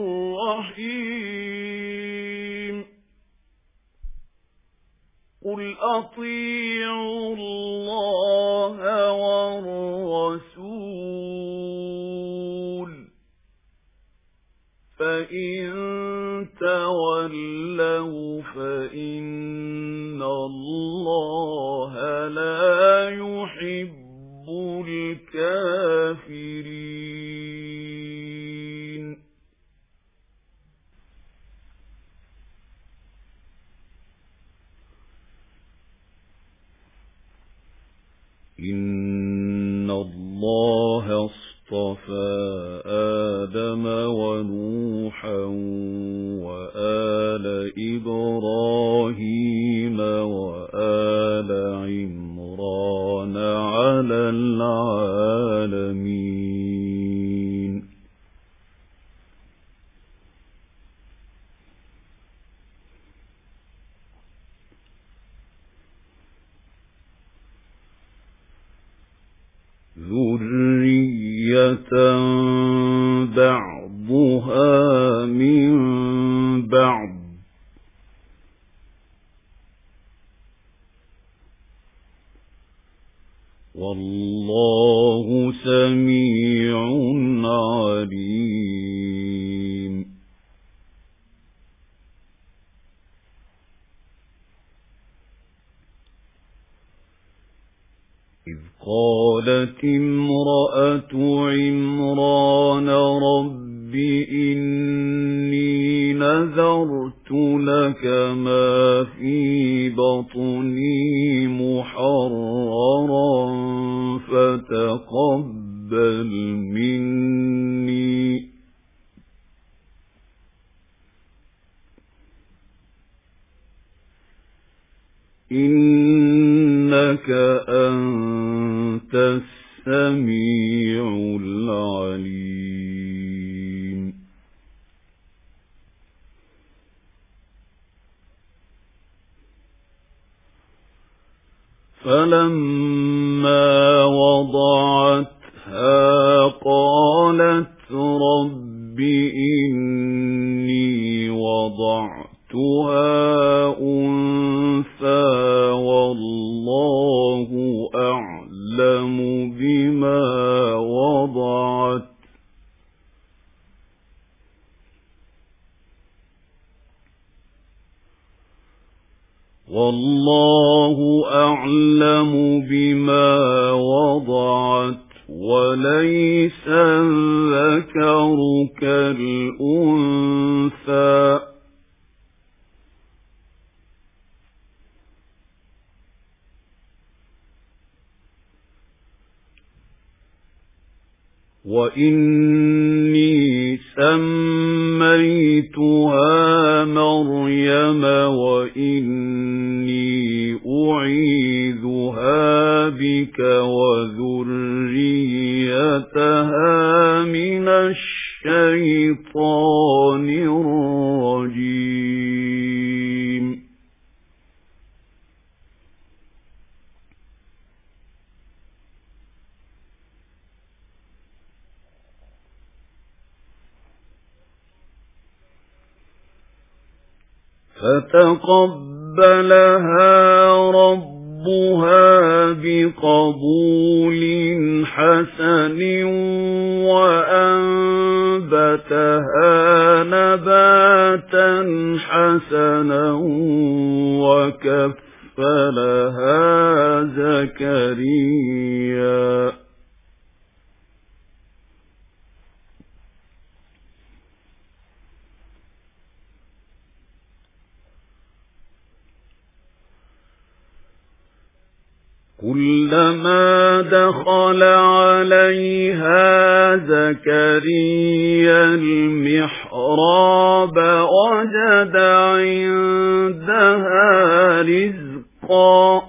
رحيم قل أطيعوا الله والرسول فإن تولوا فإن الله لا يحب الكافرين إن الله اصطفى آدم ونوحا وآل إبراهيم وآل عمران على العالمين ذُرِّيَّةً بَعْضُهَا مِن بَعْضٍ وَاللَّهُ سَمِيعٌ عَلِيمٌ. إِذْ قَالَتِ امْرَأَتُ عِمْرَانَ رَبِّ إِنِّي نَذَرْتُ لَكَ مَا فِي بَطْنِي مُحَرَّرًا فَتَقَبَّلْ مِنِّي إِنَّكَ أَنْتَ السَّمِيعُ الْعَلِيمُ. فَلَمَّا وَضَعَتْهَا قَالَتْ رَبِّ إِنِّي وَضَعْتُهَا أُنثَىٰ وَاللَّهُ أَعْلَمُ بِمَا وَضَعَتْ وَاللَّهُ أَعْلَمُ بِمَا وَضَعَتْ وَلَيْسَ الذَّكَرُ كَالْأُنثَىٰ وَإِنِّي سَمَّيْتُهَا مَرْيَمَ وَإِنِّي أُعِيذُهَا بِكَ وَذُرِّيَّتَهَا مِنَ الشَّيْطَانِ الرَّجِيمِ. فَتَقَبَّلَهَا رَبُّهَا بِقَبُولٍ حَسَنٍ وَأَنبَتَهَا نَبَاتًا حَسَنًا وَكَفَّلَهَا زَكَرِيَّا كُلَّمَا دَخَلَ عَلَيْهَا زَكَرِيَّا الْمِحْرَابَ وَجَدَ عِندَهَا رِزْقًا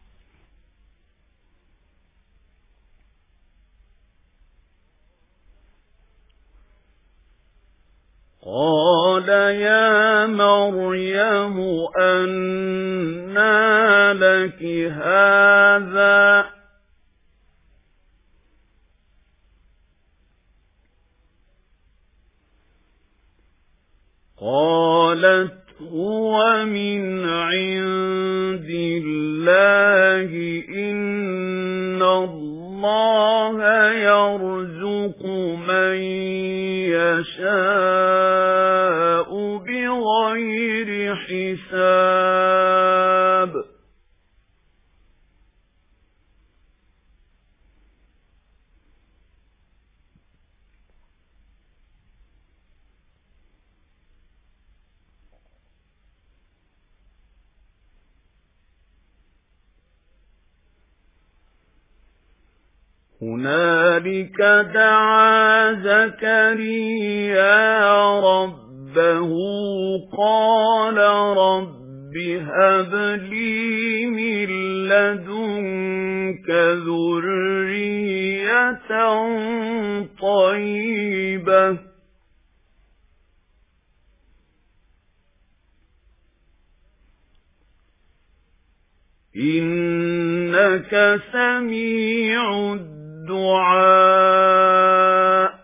قَالَ يَا مَرْيَمُ أَنَّىٰ لَكِ هَٰذَا قَالَتْ هُوَ مِنْ عِندِ اللَّهِ إِنَّ اللَّهَ يَرْزُقُ مَن يَشَاءُ بِغَيْرِ حِسَابٍ. هُنَالِكَ دَعَا زَكَرِيَّا رَبَّهُ قَالَ رَبِّ هَبْ لِي مِن لَّدُنكَ ذُرِّيَّةً طَيِّبَةً إِنَّكَ سَمِيعُ الدُّعَاءِ الدعاء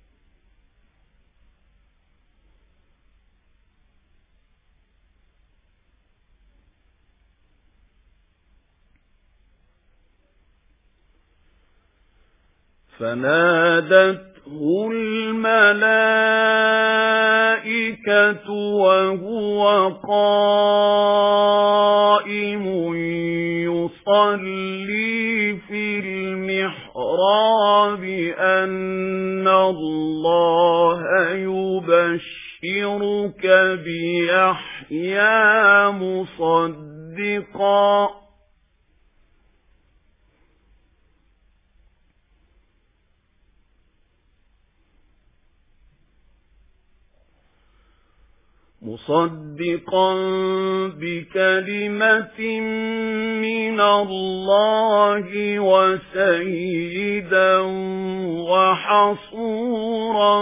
فنادته الملائكة وهو قائم يصلي في المحراب أن الله يبشرك بيحيى مصدقا مصدقا بكلمة من الله وسيدا وحصورا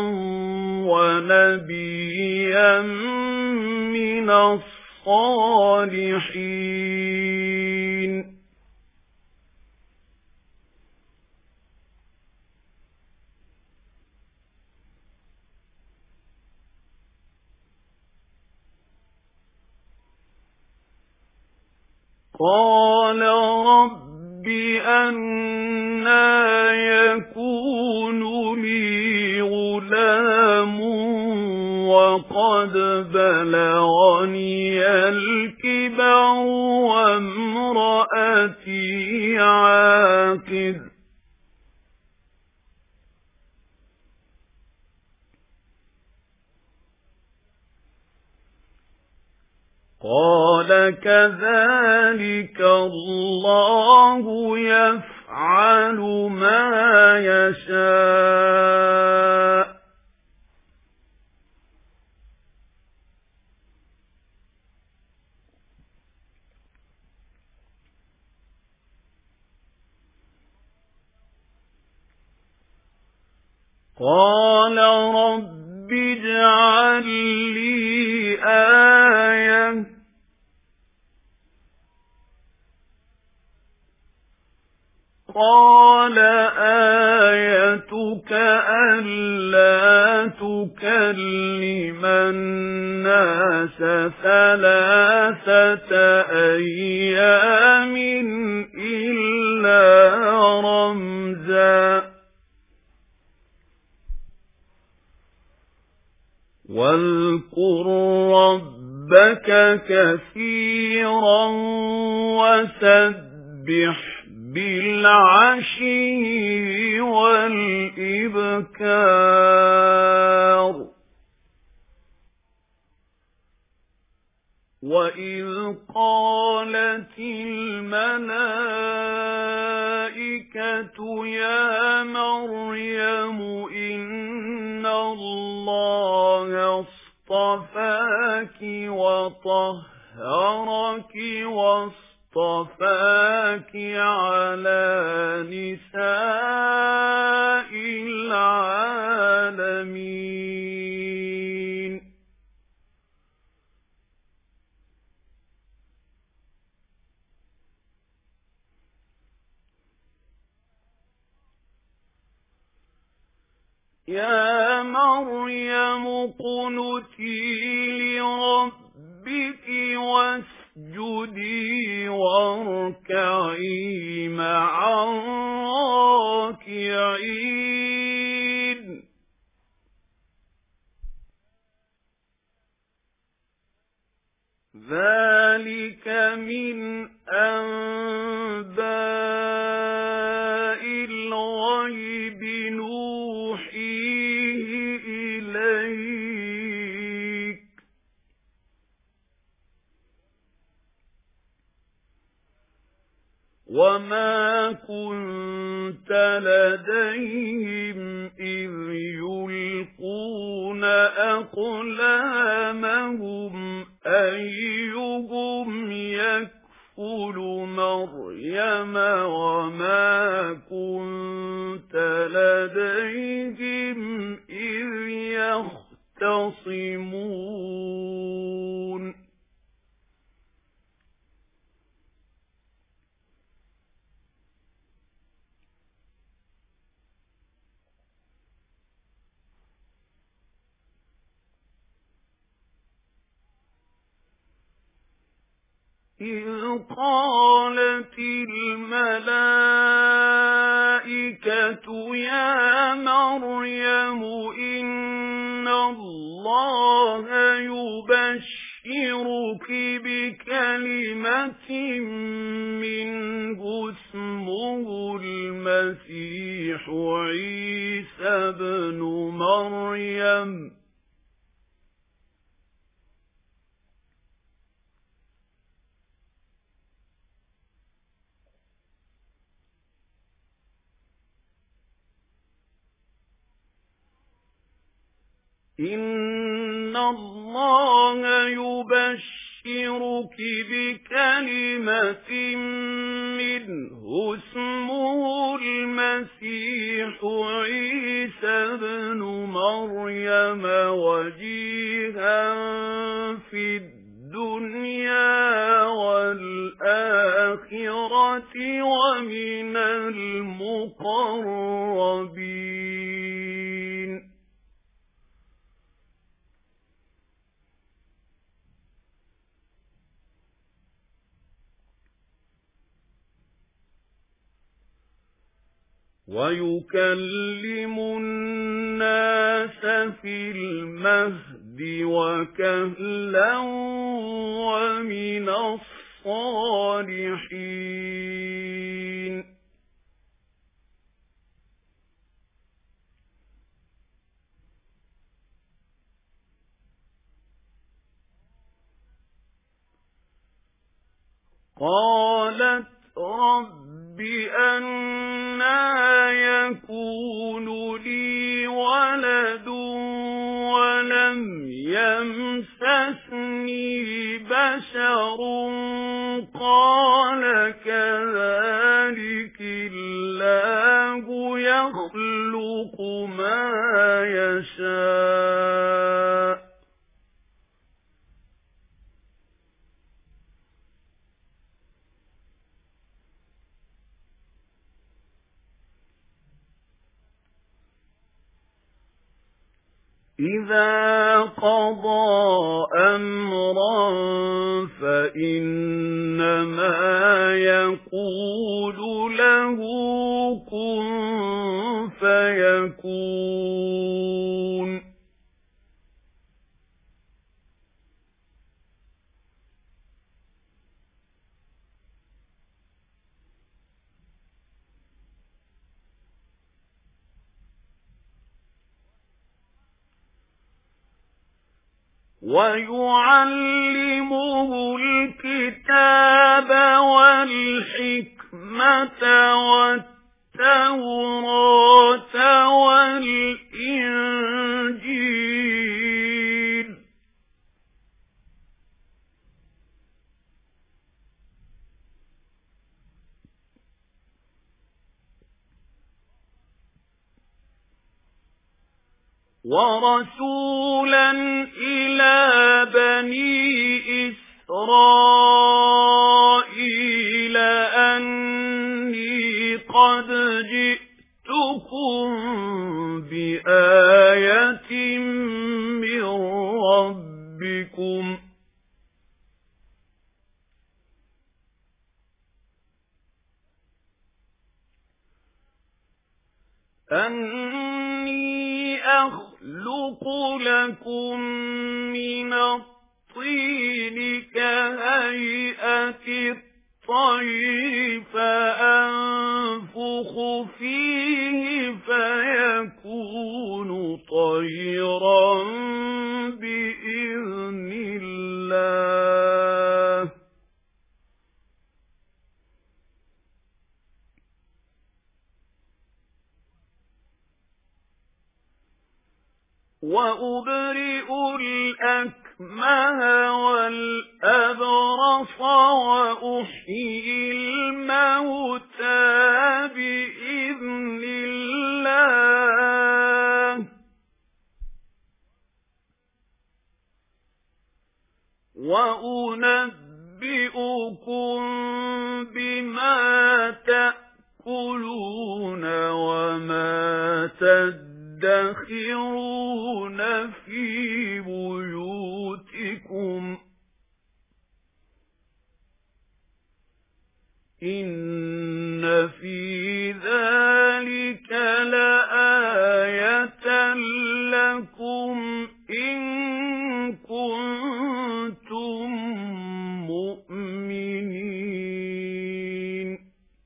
ونبيا من الصالحين قال رب أنى يكون لي غلام وقد بلغني الكبر وامرأتي عاقر قال كذلك الله يفعل ما يشاء قال رب اجعل لي آية قال آيتك ألا تكلم الناس ثلاثة أيام إلا رمزا واذكر ربك كثيرا وسبح بالعشي والإبكار وإذ قالت الملائكة يا مريم إن الله اصطفاك وطهرك واصطفاك على نساء العالمين يا مريم اقنتي لربك واسجدي واركعي مع الراكعين ذلك من أنباء الغيب نوحيه إليك وما كنت لديهم إذ يلقون أقلامهم أيهم يكفل مريم وما كنت لديهم إذ يختصمون إذ قالت الملائكة يا مريم إن الله يبشرك بكلمة منه اسمه المسيح عيسى ابن مريم إن الله يبشرك بكلمة منه اسمه المسيح عيسى ابن مريم وجيها في الدنيا والآخرة ومن المقربين ويكلم الناس في المهد وكهلا ومن الصالحين قالت رب أنى يكون لي ولد ولم يمسسني بشر قال كذلك الله يخلق ما يشاء إذا قضى أمرا فإنما يقول له كن فيكون ويعلمه الكتاب والحكمة والتوراة والإنجيل ورسولا إلى بني إسرائيل أني قد جئتكم بآية من ربكم أني أخلق لكم من الطين كهيئة الطير فأنفخ فيه فيكون طيرا بإذن الله وأبرئ الأكمه والأبرص وأحيي الموتى بإذن الله وأنبئكم بما تأكلون وما تدخرون في بيوتكم إِنَّ فِي ذَلِكَ لَآيَةً لَكُمْ إِن كُنتُم مُّؤْمِنِينَ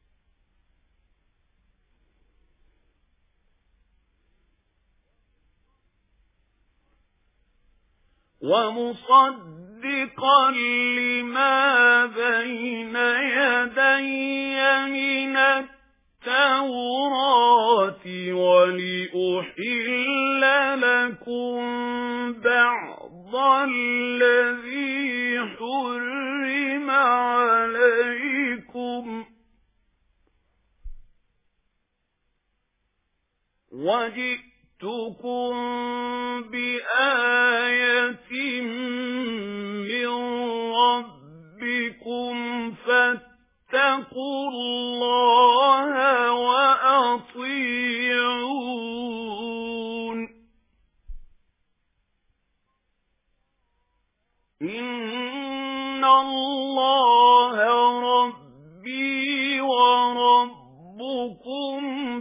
وَمُصَدِّقًا لِمَا بَيْنَ يَدَيَّ مِنَ التَّوْرَاةِ وَلِأُحِلَّ لَكُم بَعْضَ الَّذِي حُرِّمَ عَلَيْكُمْ وَجِئْتُكُم بِآيَةٍ مِّن رَّبِّكُمْ فَاتَّقُوا اللَّهَ وَأَطِيعُونِ إِنَّ اللَّهَ رَبِّي وَرَبُّكُمْ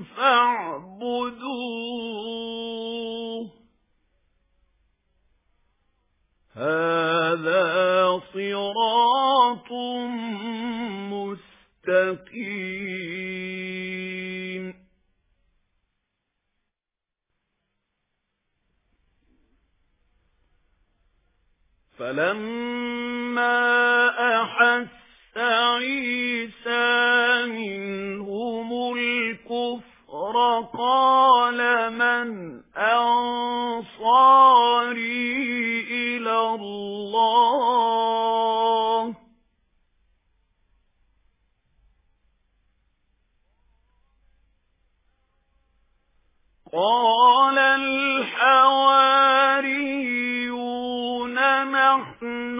فَاعْبُدُوهُ هَذَا صِرَاطٌ مُسْتَقِيمٌ فَلَمَّا أَحَسَّ عِيسَى مِنْهُمُ الْكُفْرَ قَالَ مَنْ أَنصَارِي إِلَى اللَّهِ قَالَ الْحَوَارِيُّونَ نَحْنُ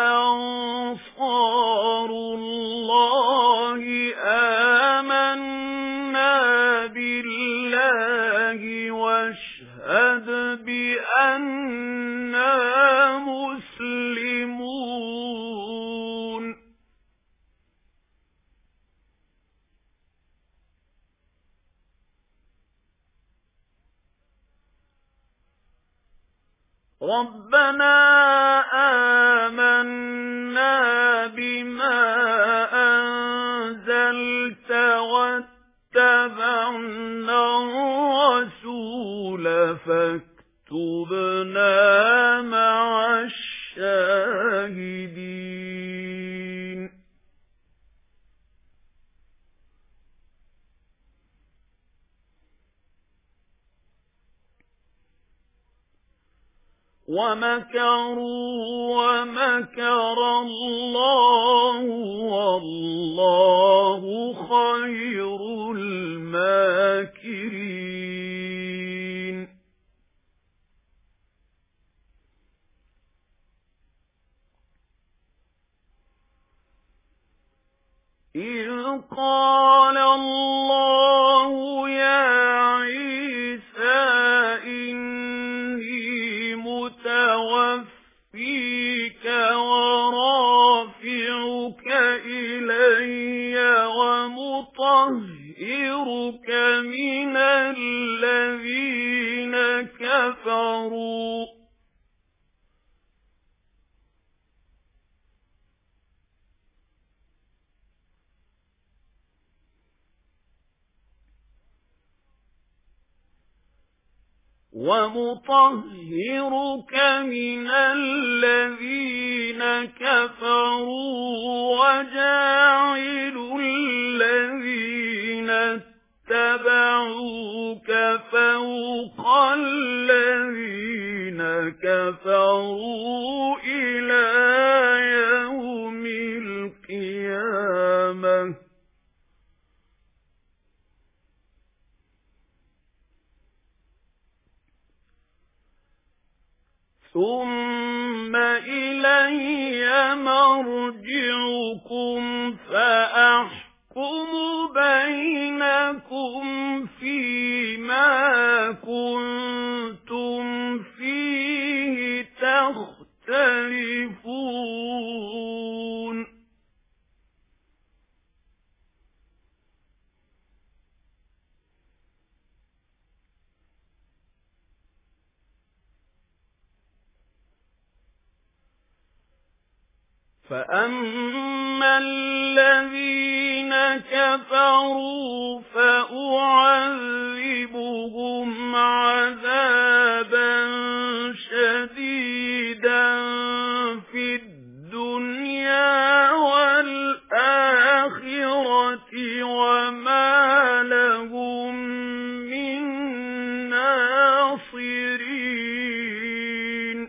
أَنصَارُ اللَّهِ آمَنَّا بِاللَّهِ وَاشْهَدْ بِأَنَّا مُسْلِمُونَ رَبَّنَا آمَنَّا بِمَا أَنزَلْتَ وَاتَّبَعْنَا الرَّسُولَ فَاكْتُبْنَا مَعَ الشَّاهِدِينَ وَمَكَرُوا وَمَكَرَ اللَّهُ وَاللَّهُ خَيْرُ الْمَاكِرِينَ إِذْ قَالَ اللَّهُ يَا عِيسَى إِنِّي مُتَوَفِّيكَ وَرَافِعُكَ إِلَيَّ وَمُطَهِّرُكَ مِنَ الَّذِينَ كَفَرُوا وَمُطَهِّرُكَ مِنَ الَّذِينَ كَفَرُوا وَجَاعِلُ الَّذِينَ اتَّبَعُوكَ فَوْقَ الَّذِينَ كَفَرُوا إِلَى يَوْمِ الْقِيَامَةِ ثُمَّ إِلَيَّ مَرْجِعُكُمْ فَأَحْكُمُ بَيْنَكُمْ فِيمَا كُنتُمْ فِيهِ تَخْتَلِفُونَ فَأَمَّا الَّذِينَ كَفَرُوا فَأُعَذِّبُهُمْ عَذَابًا شَدِيدًا فِي الدُّنْيَا وَالْآخِرَةِ وَمَا لَهُم مِّن نَّاصِرِينَ.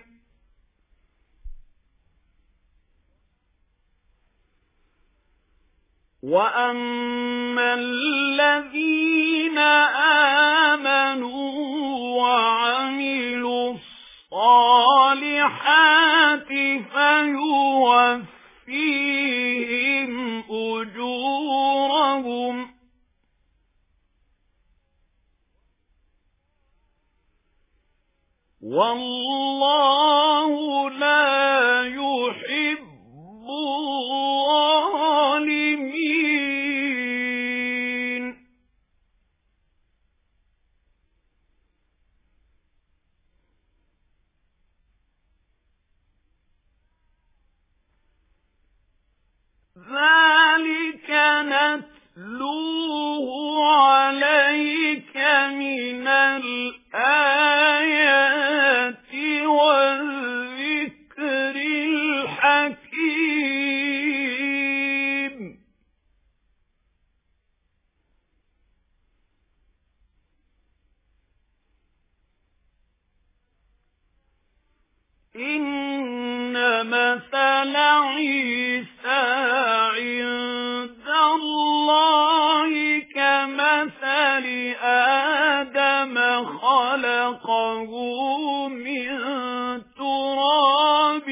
وَأَمَّا الَّذِينَ آمَنُوا وَعَمِلُوا الصَّالِحَاتِ فَيُوَفِّيهِمْ أُجُورَهُمْ وَاللَّهُ لَا يُحِبُّ الظَّالِمِينَ. ذَلِكَ نَتْلُوهُ عَلَيْكَ مِنَ الْآيَاتِ وَالذِّكْرِ الْحَكِيمِ. إِنَّ مَثَلَ عِيسَى عِندَ اللَّهِ كَمَثَلِ آدَمَ خَلَقَهُ مِن تُرَابٍ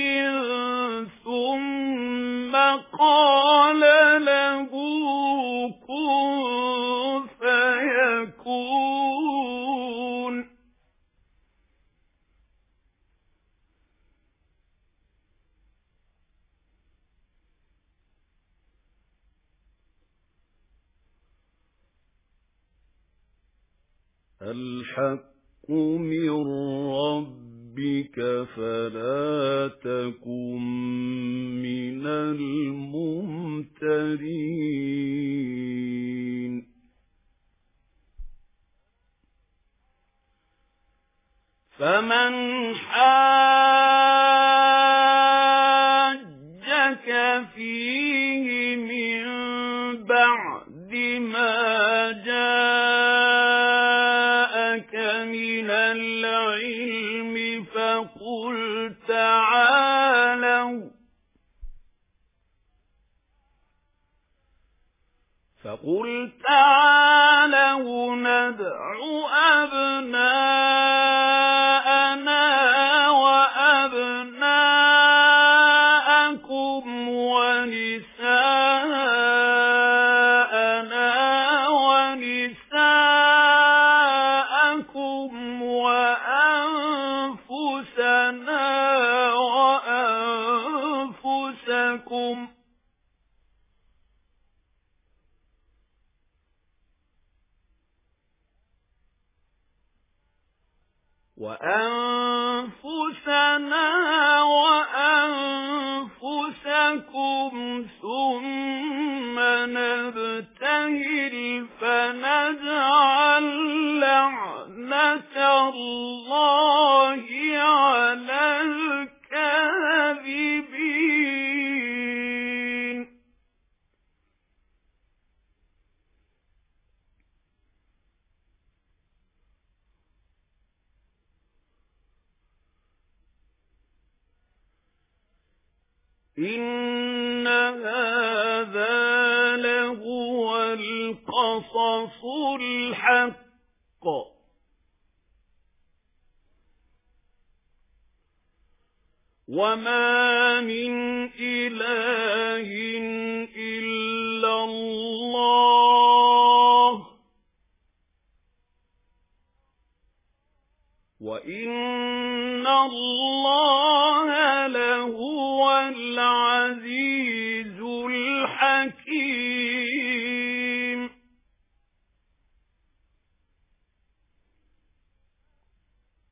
ثُمَّ قَالَ لَهُ كُن فَيَكُونُ. الْحَقُّ مِنْ رَبِّكَ فَلَا تَكُنْ مِنَ الْمُمْتَرِينَ. فَمَنْ حَاجَّكَ فِيهِ مِنْ بَعْدِ مَا جَاءَكَ مِنَ الْعِلْمِ فَقُلْ تَعَالَوْا فَقُلْ تَعَالَوْا نَدْعُ أَبْنَاءَنَا وَأَبْنَاءَكُمْ وَنِسَاءَنَا وَنِسَاءَكُمْ وَأَنفُسَنَا وَأَنفُسَكُمْ وَأَنفُسَنَا وَأَنفُسَكُمْ ثُمَّ نَبْتَهِلْ فَنَجْعَلْ لَعْنَةَ اللَّهِ عَلَى الْكَاذِبِينَ. إِنَّ هَذَا لَهُوَ الْقَصَصُ الْحَقُّ وَمَا مِنْ إِلَٰهٍ إِلَّا اللَّهُ وَإِنَّ اللَّهَ لَهُوَ الْعَزِيزُ الْحَكِيمُ.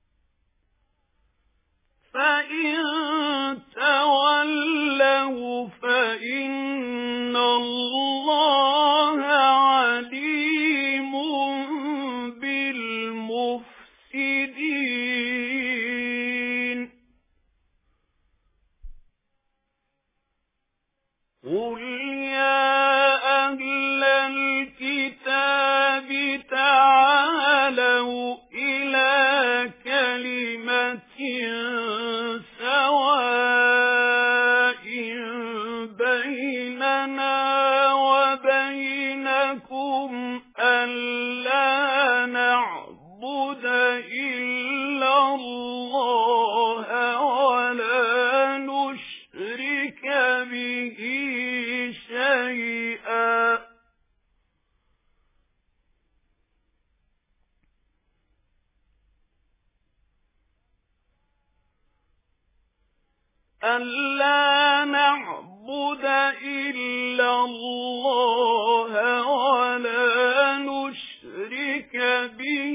فَإِن تَوَلَّوْا لكم ألا نعبد إلا الله ولا نشرك به شيئا ألا نعبد إلا الله ولا نشرك به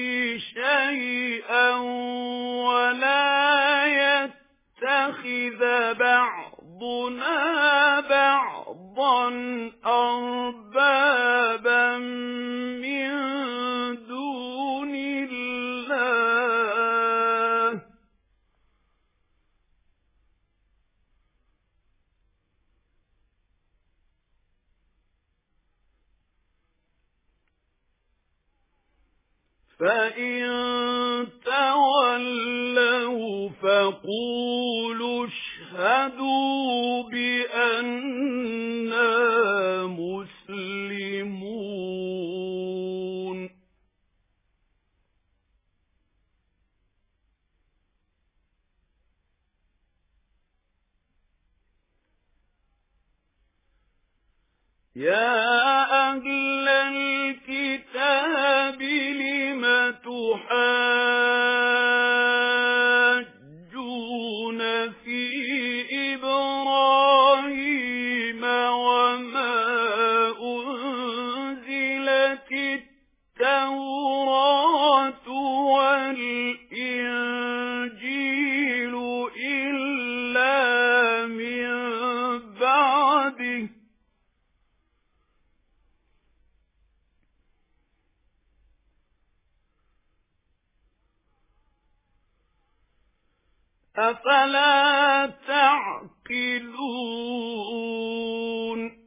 شيئا ولا يتخذ بعضنا بعضا أربابا من دون الله فإن تولوا فقولوا اشهدوا بأننا مسلمون يا أهل الكتاب لم تحاجون في إبراهيم وما أنزلت التوراة والإنجيل إلا من بعده أفلا تعقلون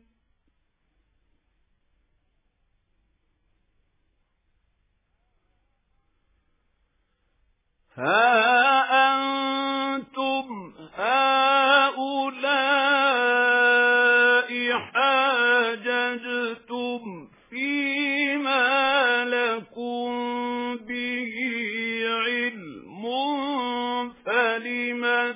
ها أنتم هؤلاء حاججتم فيما لكم به علم فلم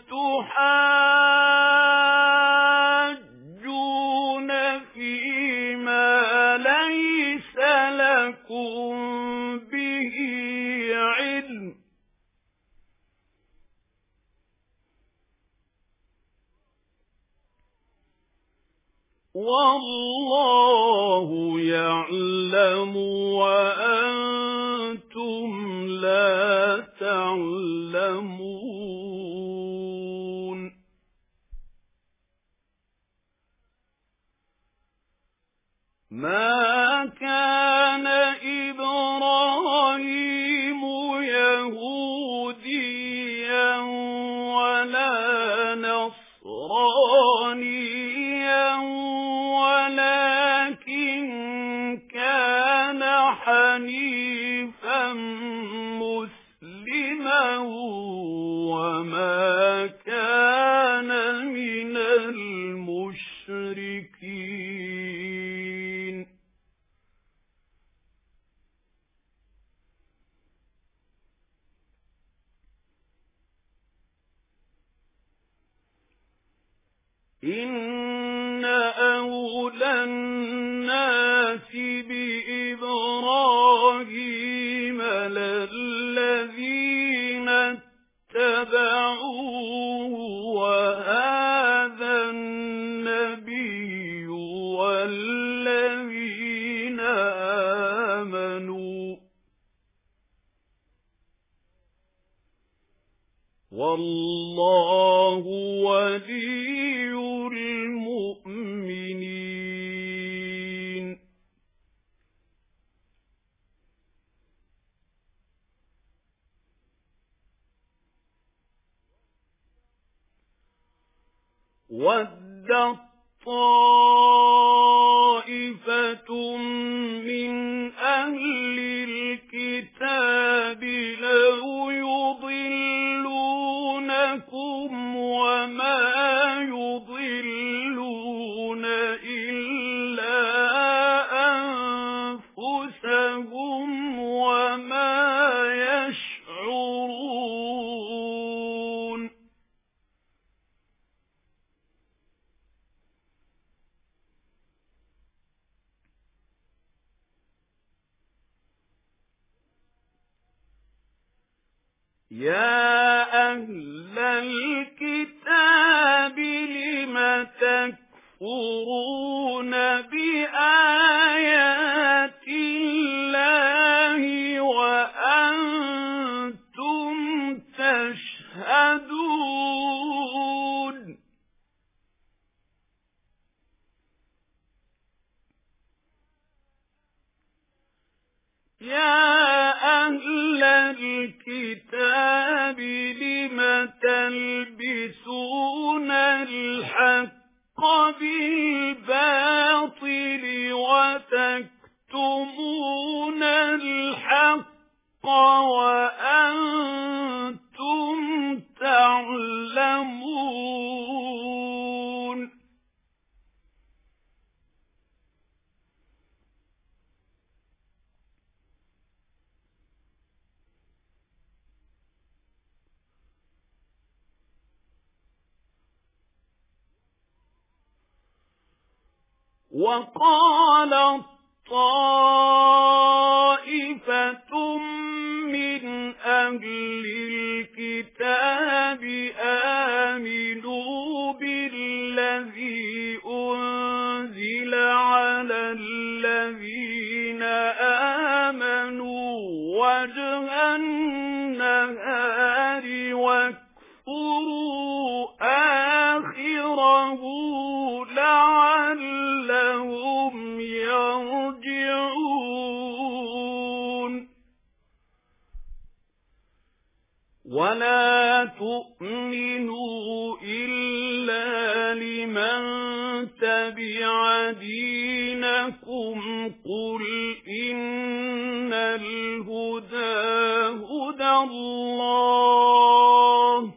تحاجون فيما ليس لكم به علم والله يعلم وأنتم لا تعلمون ما كان إبراهيم يهوديا ولا نصرانيا ولكن كان حنيفا مسلما وما كان من المشركين إن أولى الناس بإبراهيم للذين اتبعوه وهذا النبي والذين آمنوا والله ولي المؤمنين وَدَّت طَّائِفَةٌ مِّنْ أَهْلِ الْكِتَابِ لَوْ يُضِلُّونَكُمْ وَمَا يُضِلُّونَ إِلَّا أَنفُسَهُمْ يا أهل الكتاب لم تكفرون بآيات الله وأنتم تشهدون يا أهل الكتاب لم تلبسون الحق بالباطل وتكتمون الحق وأنتم تعلمون وقالت طائفة من أهل الكتاب آمنوا بالذي أنزل على الذين آمنوا وجه النهار واكفروا آخره لعلهم يرجعون ولا تؤمنوا إلا لمن تبع دينكم قل إن الهدى هدى الله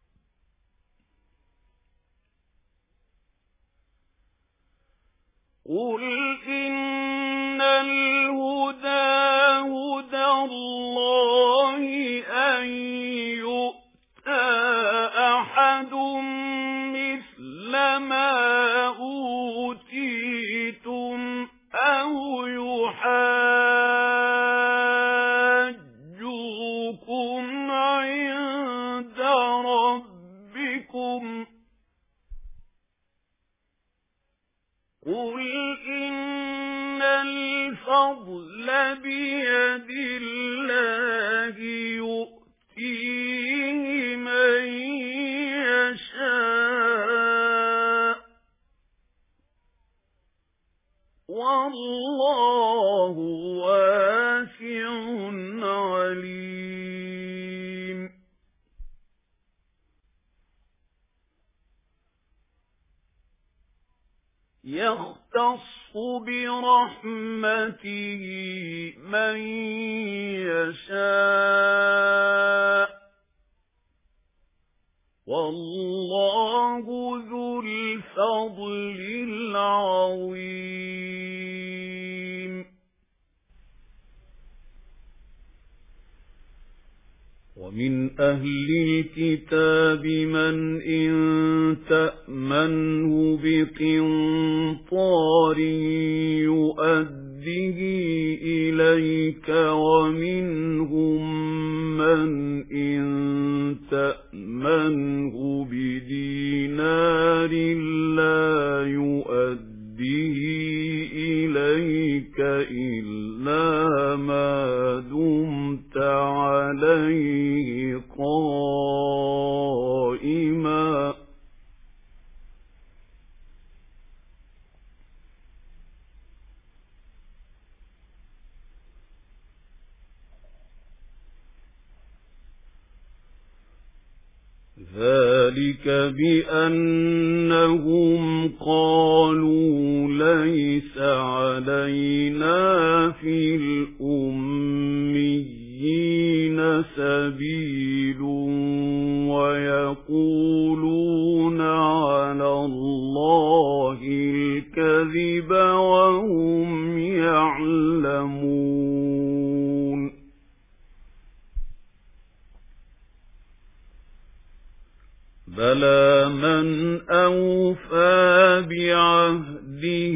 قل إن الهدى هدى الله أن يؤتى أحد مثل ما أوتيتم أو يحاجوكم عند ربكم قل إن الفضل بيد الله يؤتيه من يشاء والله واسع عليم يختص برحمته من يشاء والله ذو الفضل العظيم ومن أهل الكتاب من إن تأمنه بقنطار يؤده إليك ومنهم من إن تأمنه بدينار لا يؤده إليك إلا ما دمت عليه قائما ذلك بأنهم قالوا ليس علينا في الأميين سبيل ويقولون على الله الكذب وهم يعلمون بلى من أوفى بعهده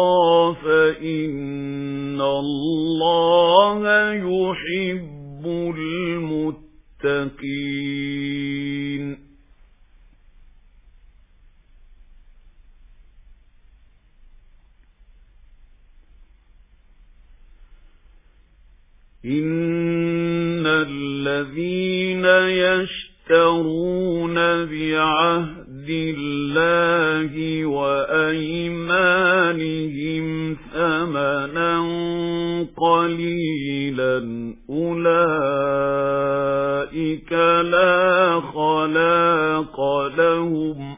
واتقى فإن الله يحب إن الذين يشترون بعهد الله وأيمانهم ثمنا قليلا أولئك لا خلاق لهم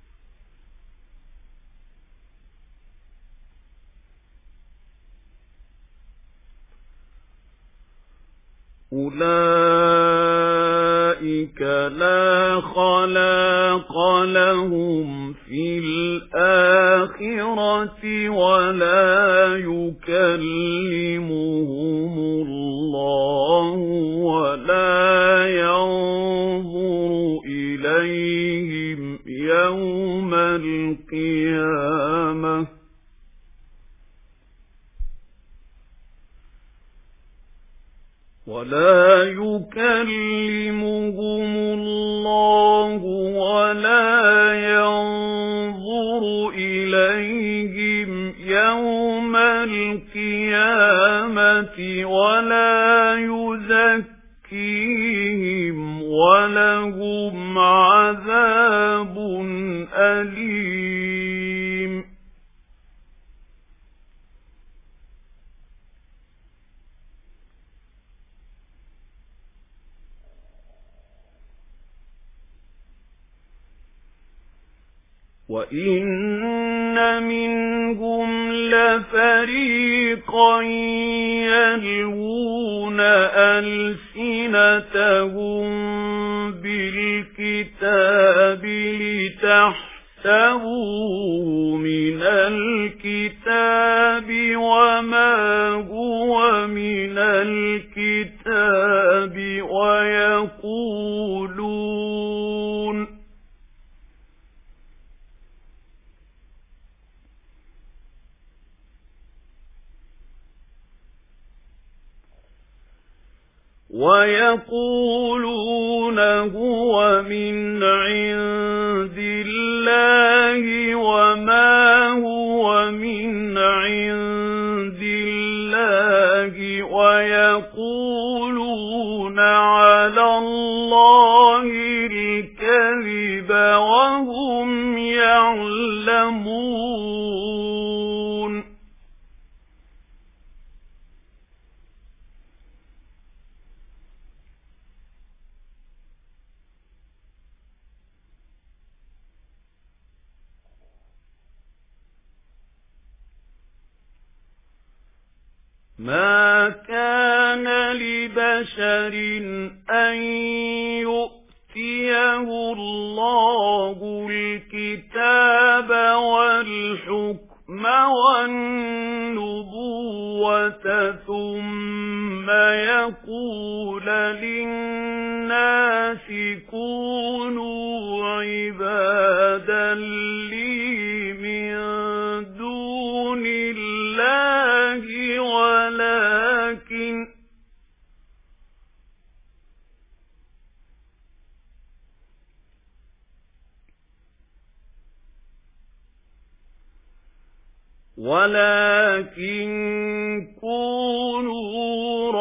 أولئك لا خلاق لهم في الآخرة ولا يكلمهم الله ولا ينظر إليهم يوم القيامة ولا يكلمهم الله ولا ينظر إليهم يوم القيامة ولا يزكيهم ولهم عذاب أليم. وَإِنَّ مِنْهُمْ لَفَرِيقًا يَلْوُونَ أَلْسِنَتَهُم بِالْكِتَابِ لِتَحْسَبُوهُ مِنَ الْكِتَابِ وَمَا هُوَ مِنَ الْكِتَابِ وَيَقُولُونَ وَيَقُولُونَ هُوَ مِنْ عِندِ اللَّهِ وَمَا هُوَ مِنْ عِندِ اللَّهِ وَيَقُولُونَ عَلَى اللَّهِ الْكَذِبَ وَهُمْ يَعْلَمُونَ. مَا كَانَ لِبَشَرٍ أَن يُؤْتِيَهُ اللَّهُ الْكِتَابَ وَالْحُكْمَ وَالنُّبُوَّةَ ثُمَّ يَقُولَ لِلنَّاسِ كُونُوا عِبَادًا لِّي مِن دُونِ اللَّهِ ولكن ولكن كونوا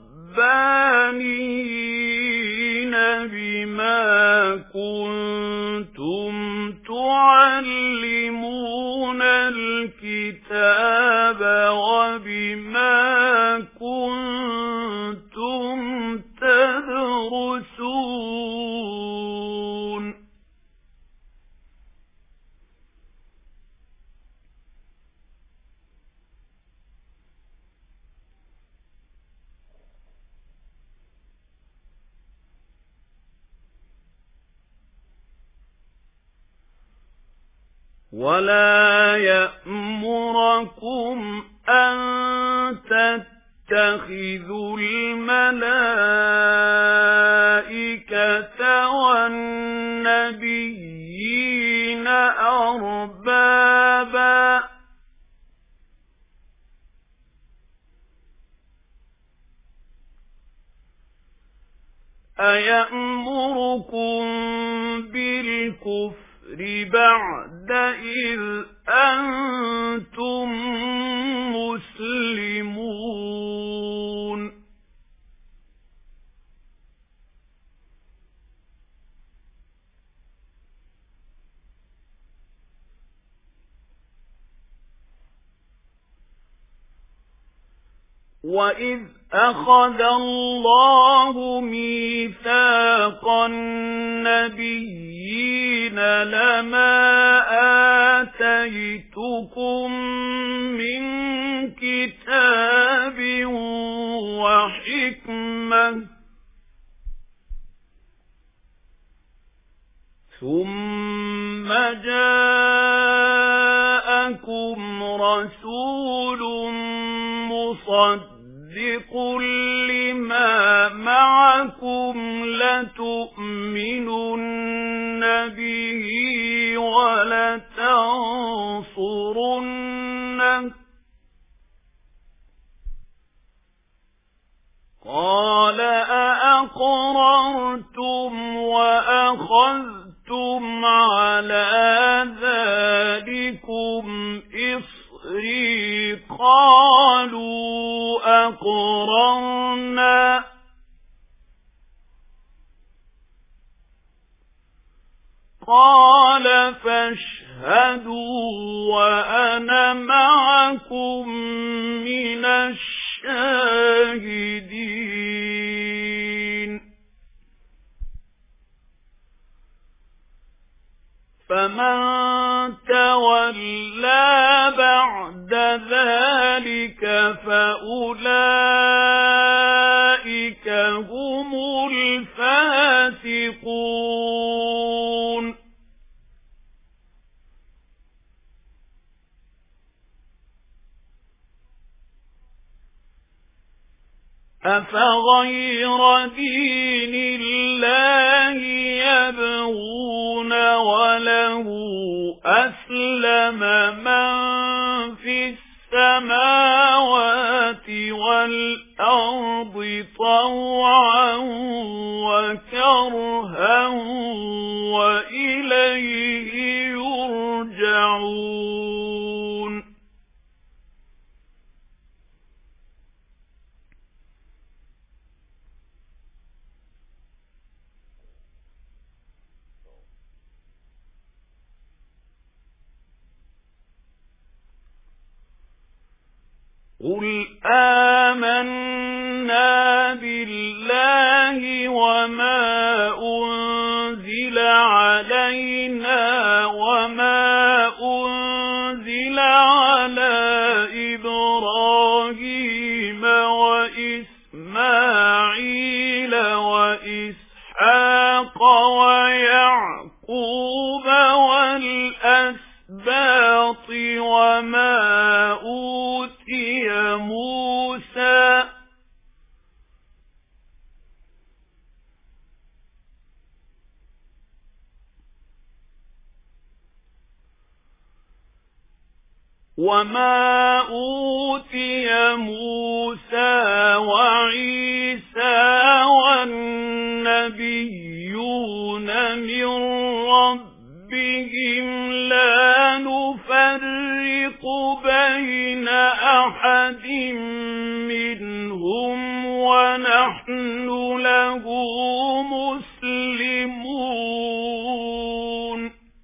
ربانيين بما كنتم تعلمون الكتاب وبما كنتم تدرسون. ولا يأمركم أن تتخذوا الملائكة والنبيين أربابا أيأمركم بالكفر بعد إذ أنتم مسلمون. وَإِذْ أَخَذَ اللَّهُ مِيثَاقَ النَّبِيِّينَ لَمَا آتَيْتُكُم مِّن كِتَابٍ وَحِكْمَةٍ ثُمَّ جَاءَكُمْ رَسُولٌ مُصَدِّقٌ لِمَا مَعَكُمْ لَتُؤْمِنُنَّ بِهِ وَلَتَنصُرُنَّهُ قَالَ أَأَقْرَرْتُمْ وَأَخَذْتُمْ عَلَى ذَلِكُمْ إِصْرِي قَالُوا أَقْرَرْنَا قَالَ فَاشْهَدُوا وَأَنَا مَعَكُمْ مِنَ الشَّاهِدِينَ فَمَن تَوَلَّى بَعْدَ ذَلِكَ فَأُولَئِكَ هُمُ الْفَاسِقُونَ أَفَغَيْرَ دِينِ اللَّهِ يَبْغُونَ وَلَهُ أَسْلَمَ مَن فِي السَّمَاوَاتِ وَالْأَرْضِ طَوْعًا وَكَرْهًا وَإِلَيْهِ يُرْجَعُونَ قُلْ آمَنَّا بِاللَّهِ وَمَا أُنزِلَ عَلَيْنَا وَمَا أُنزِلَ عَلَى إِبْرَاهِيمَ وَإِسْمَاعِيلَ وَإِسْحَاقَ وَيَعْقُوبَ وَالْأَسْبَاطِ وَمَا أُوتِيَ مُوسَى وَمَا أُوتِيَ مُوسَى وَعِيسَى وَالنَّبِيُّونَ مِن رَّبِّهِمْ لَا نُفَرِّقُ بَيْنَ أَحَدٍ مِّنْهُمْ وَنَحْنُ لَهُ مُسْلِمُونَ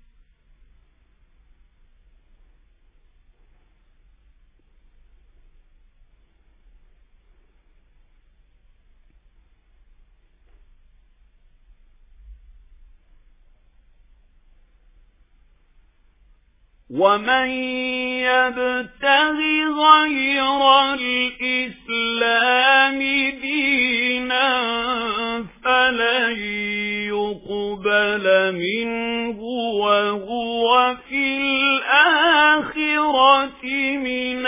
وَمَن يَبْتَغِ غَيْرَ الْإِسْلَامِ دِينًا فَلَن يُقْبَلَ مِنْهُ وَهُوَ فِي الْآخِرَةِ مِنَ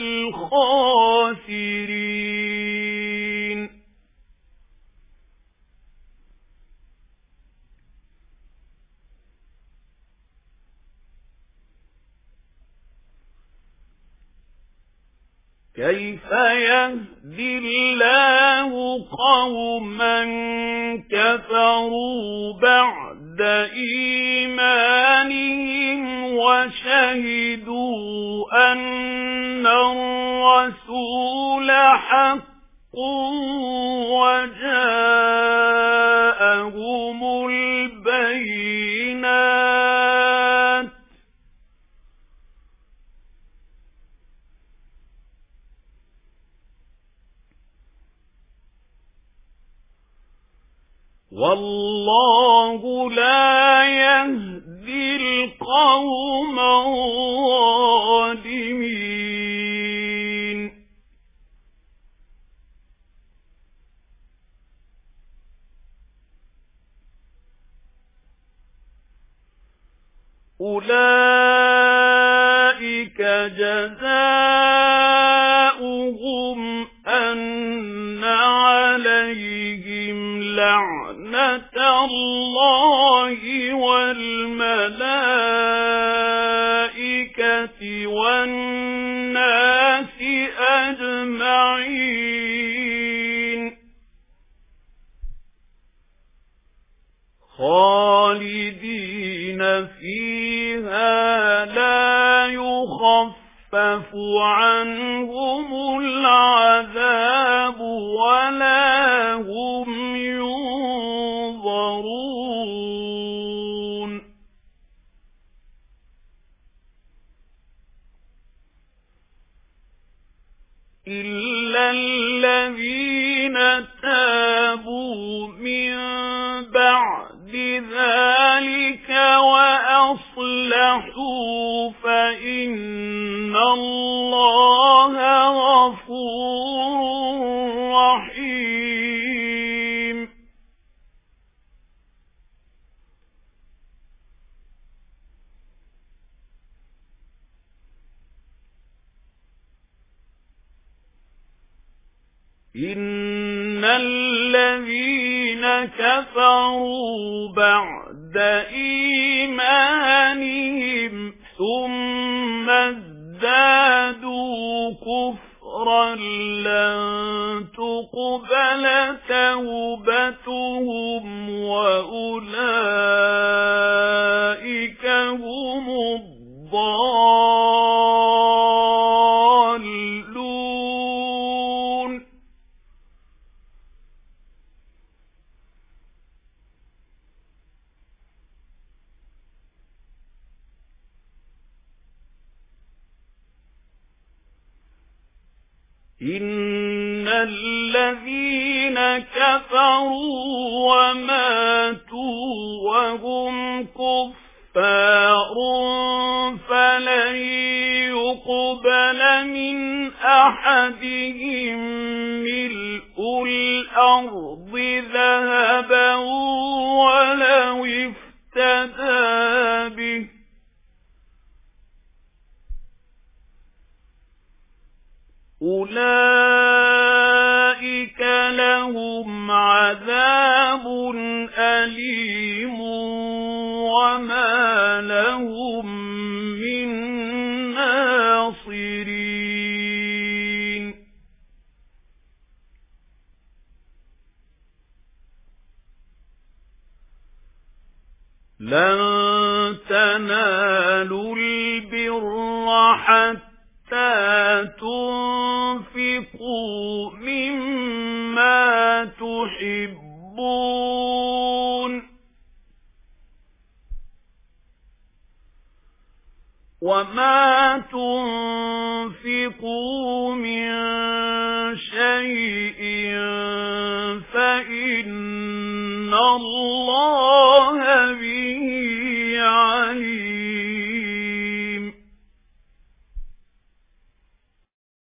الْخَاسِرِينَ كَيْفَ يَهْدِي اللَّهُ قَوْمًا كَفَرُوا بَعْدَ إِيمَانِهِمْ وَشَهِدُوا أَنَّ الرَّسُولَ حَقٌّ وَجَاءَهُمُ الْبَيِّنَاتُ والله لا يهدي القوم الظالمين أولئك جزاؤهم أن عليهم لعنة الله والملائكة والناس أجمعين خالدين فيها لا يخفف عنهم العذاب ولا هم ينظرون إلا الذين تابوا من بعد ذلك وأصلحوا فإن الله غفور رحيم إن الذين كفروا بعد إيمانهم ثم ازدادوا كفرا لن تقبل توبتهم وأولئك هم الضالون إن الذين كفروا وماتوا وهم كفار فلن يقبل من أحدهم ملء الأرض ذهبا ولو افتدى به أولئك لهم عذاب أليم وما لهم من ناصرين لن تنالوا البر حتى تنفقوا مما تحبون وما تنفقوا من شيء فإن الله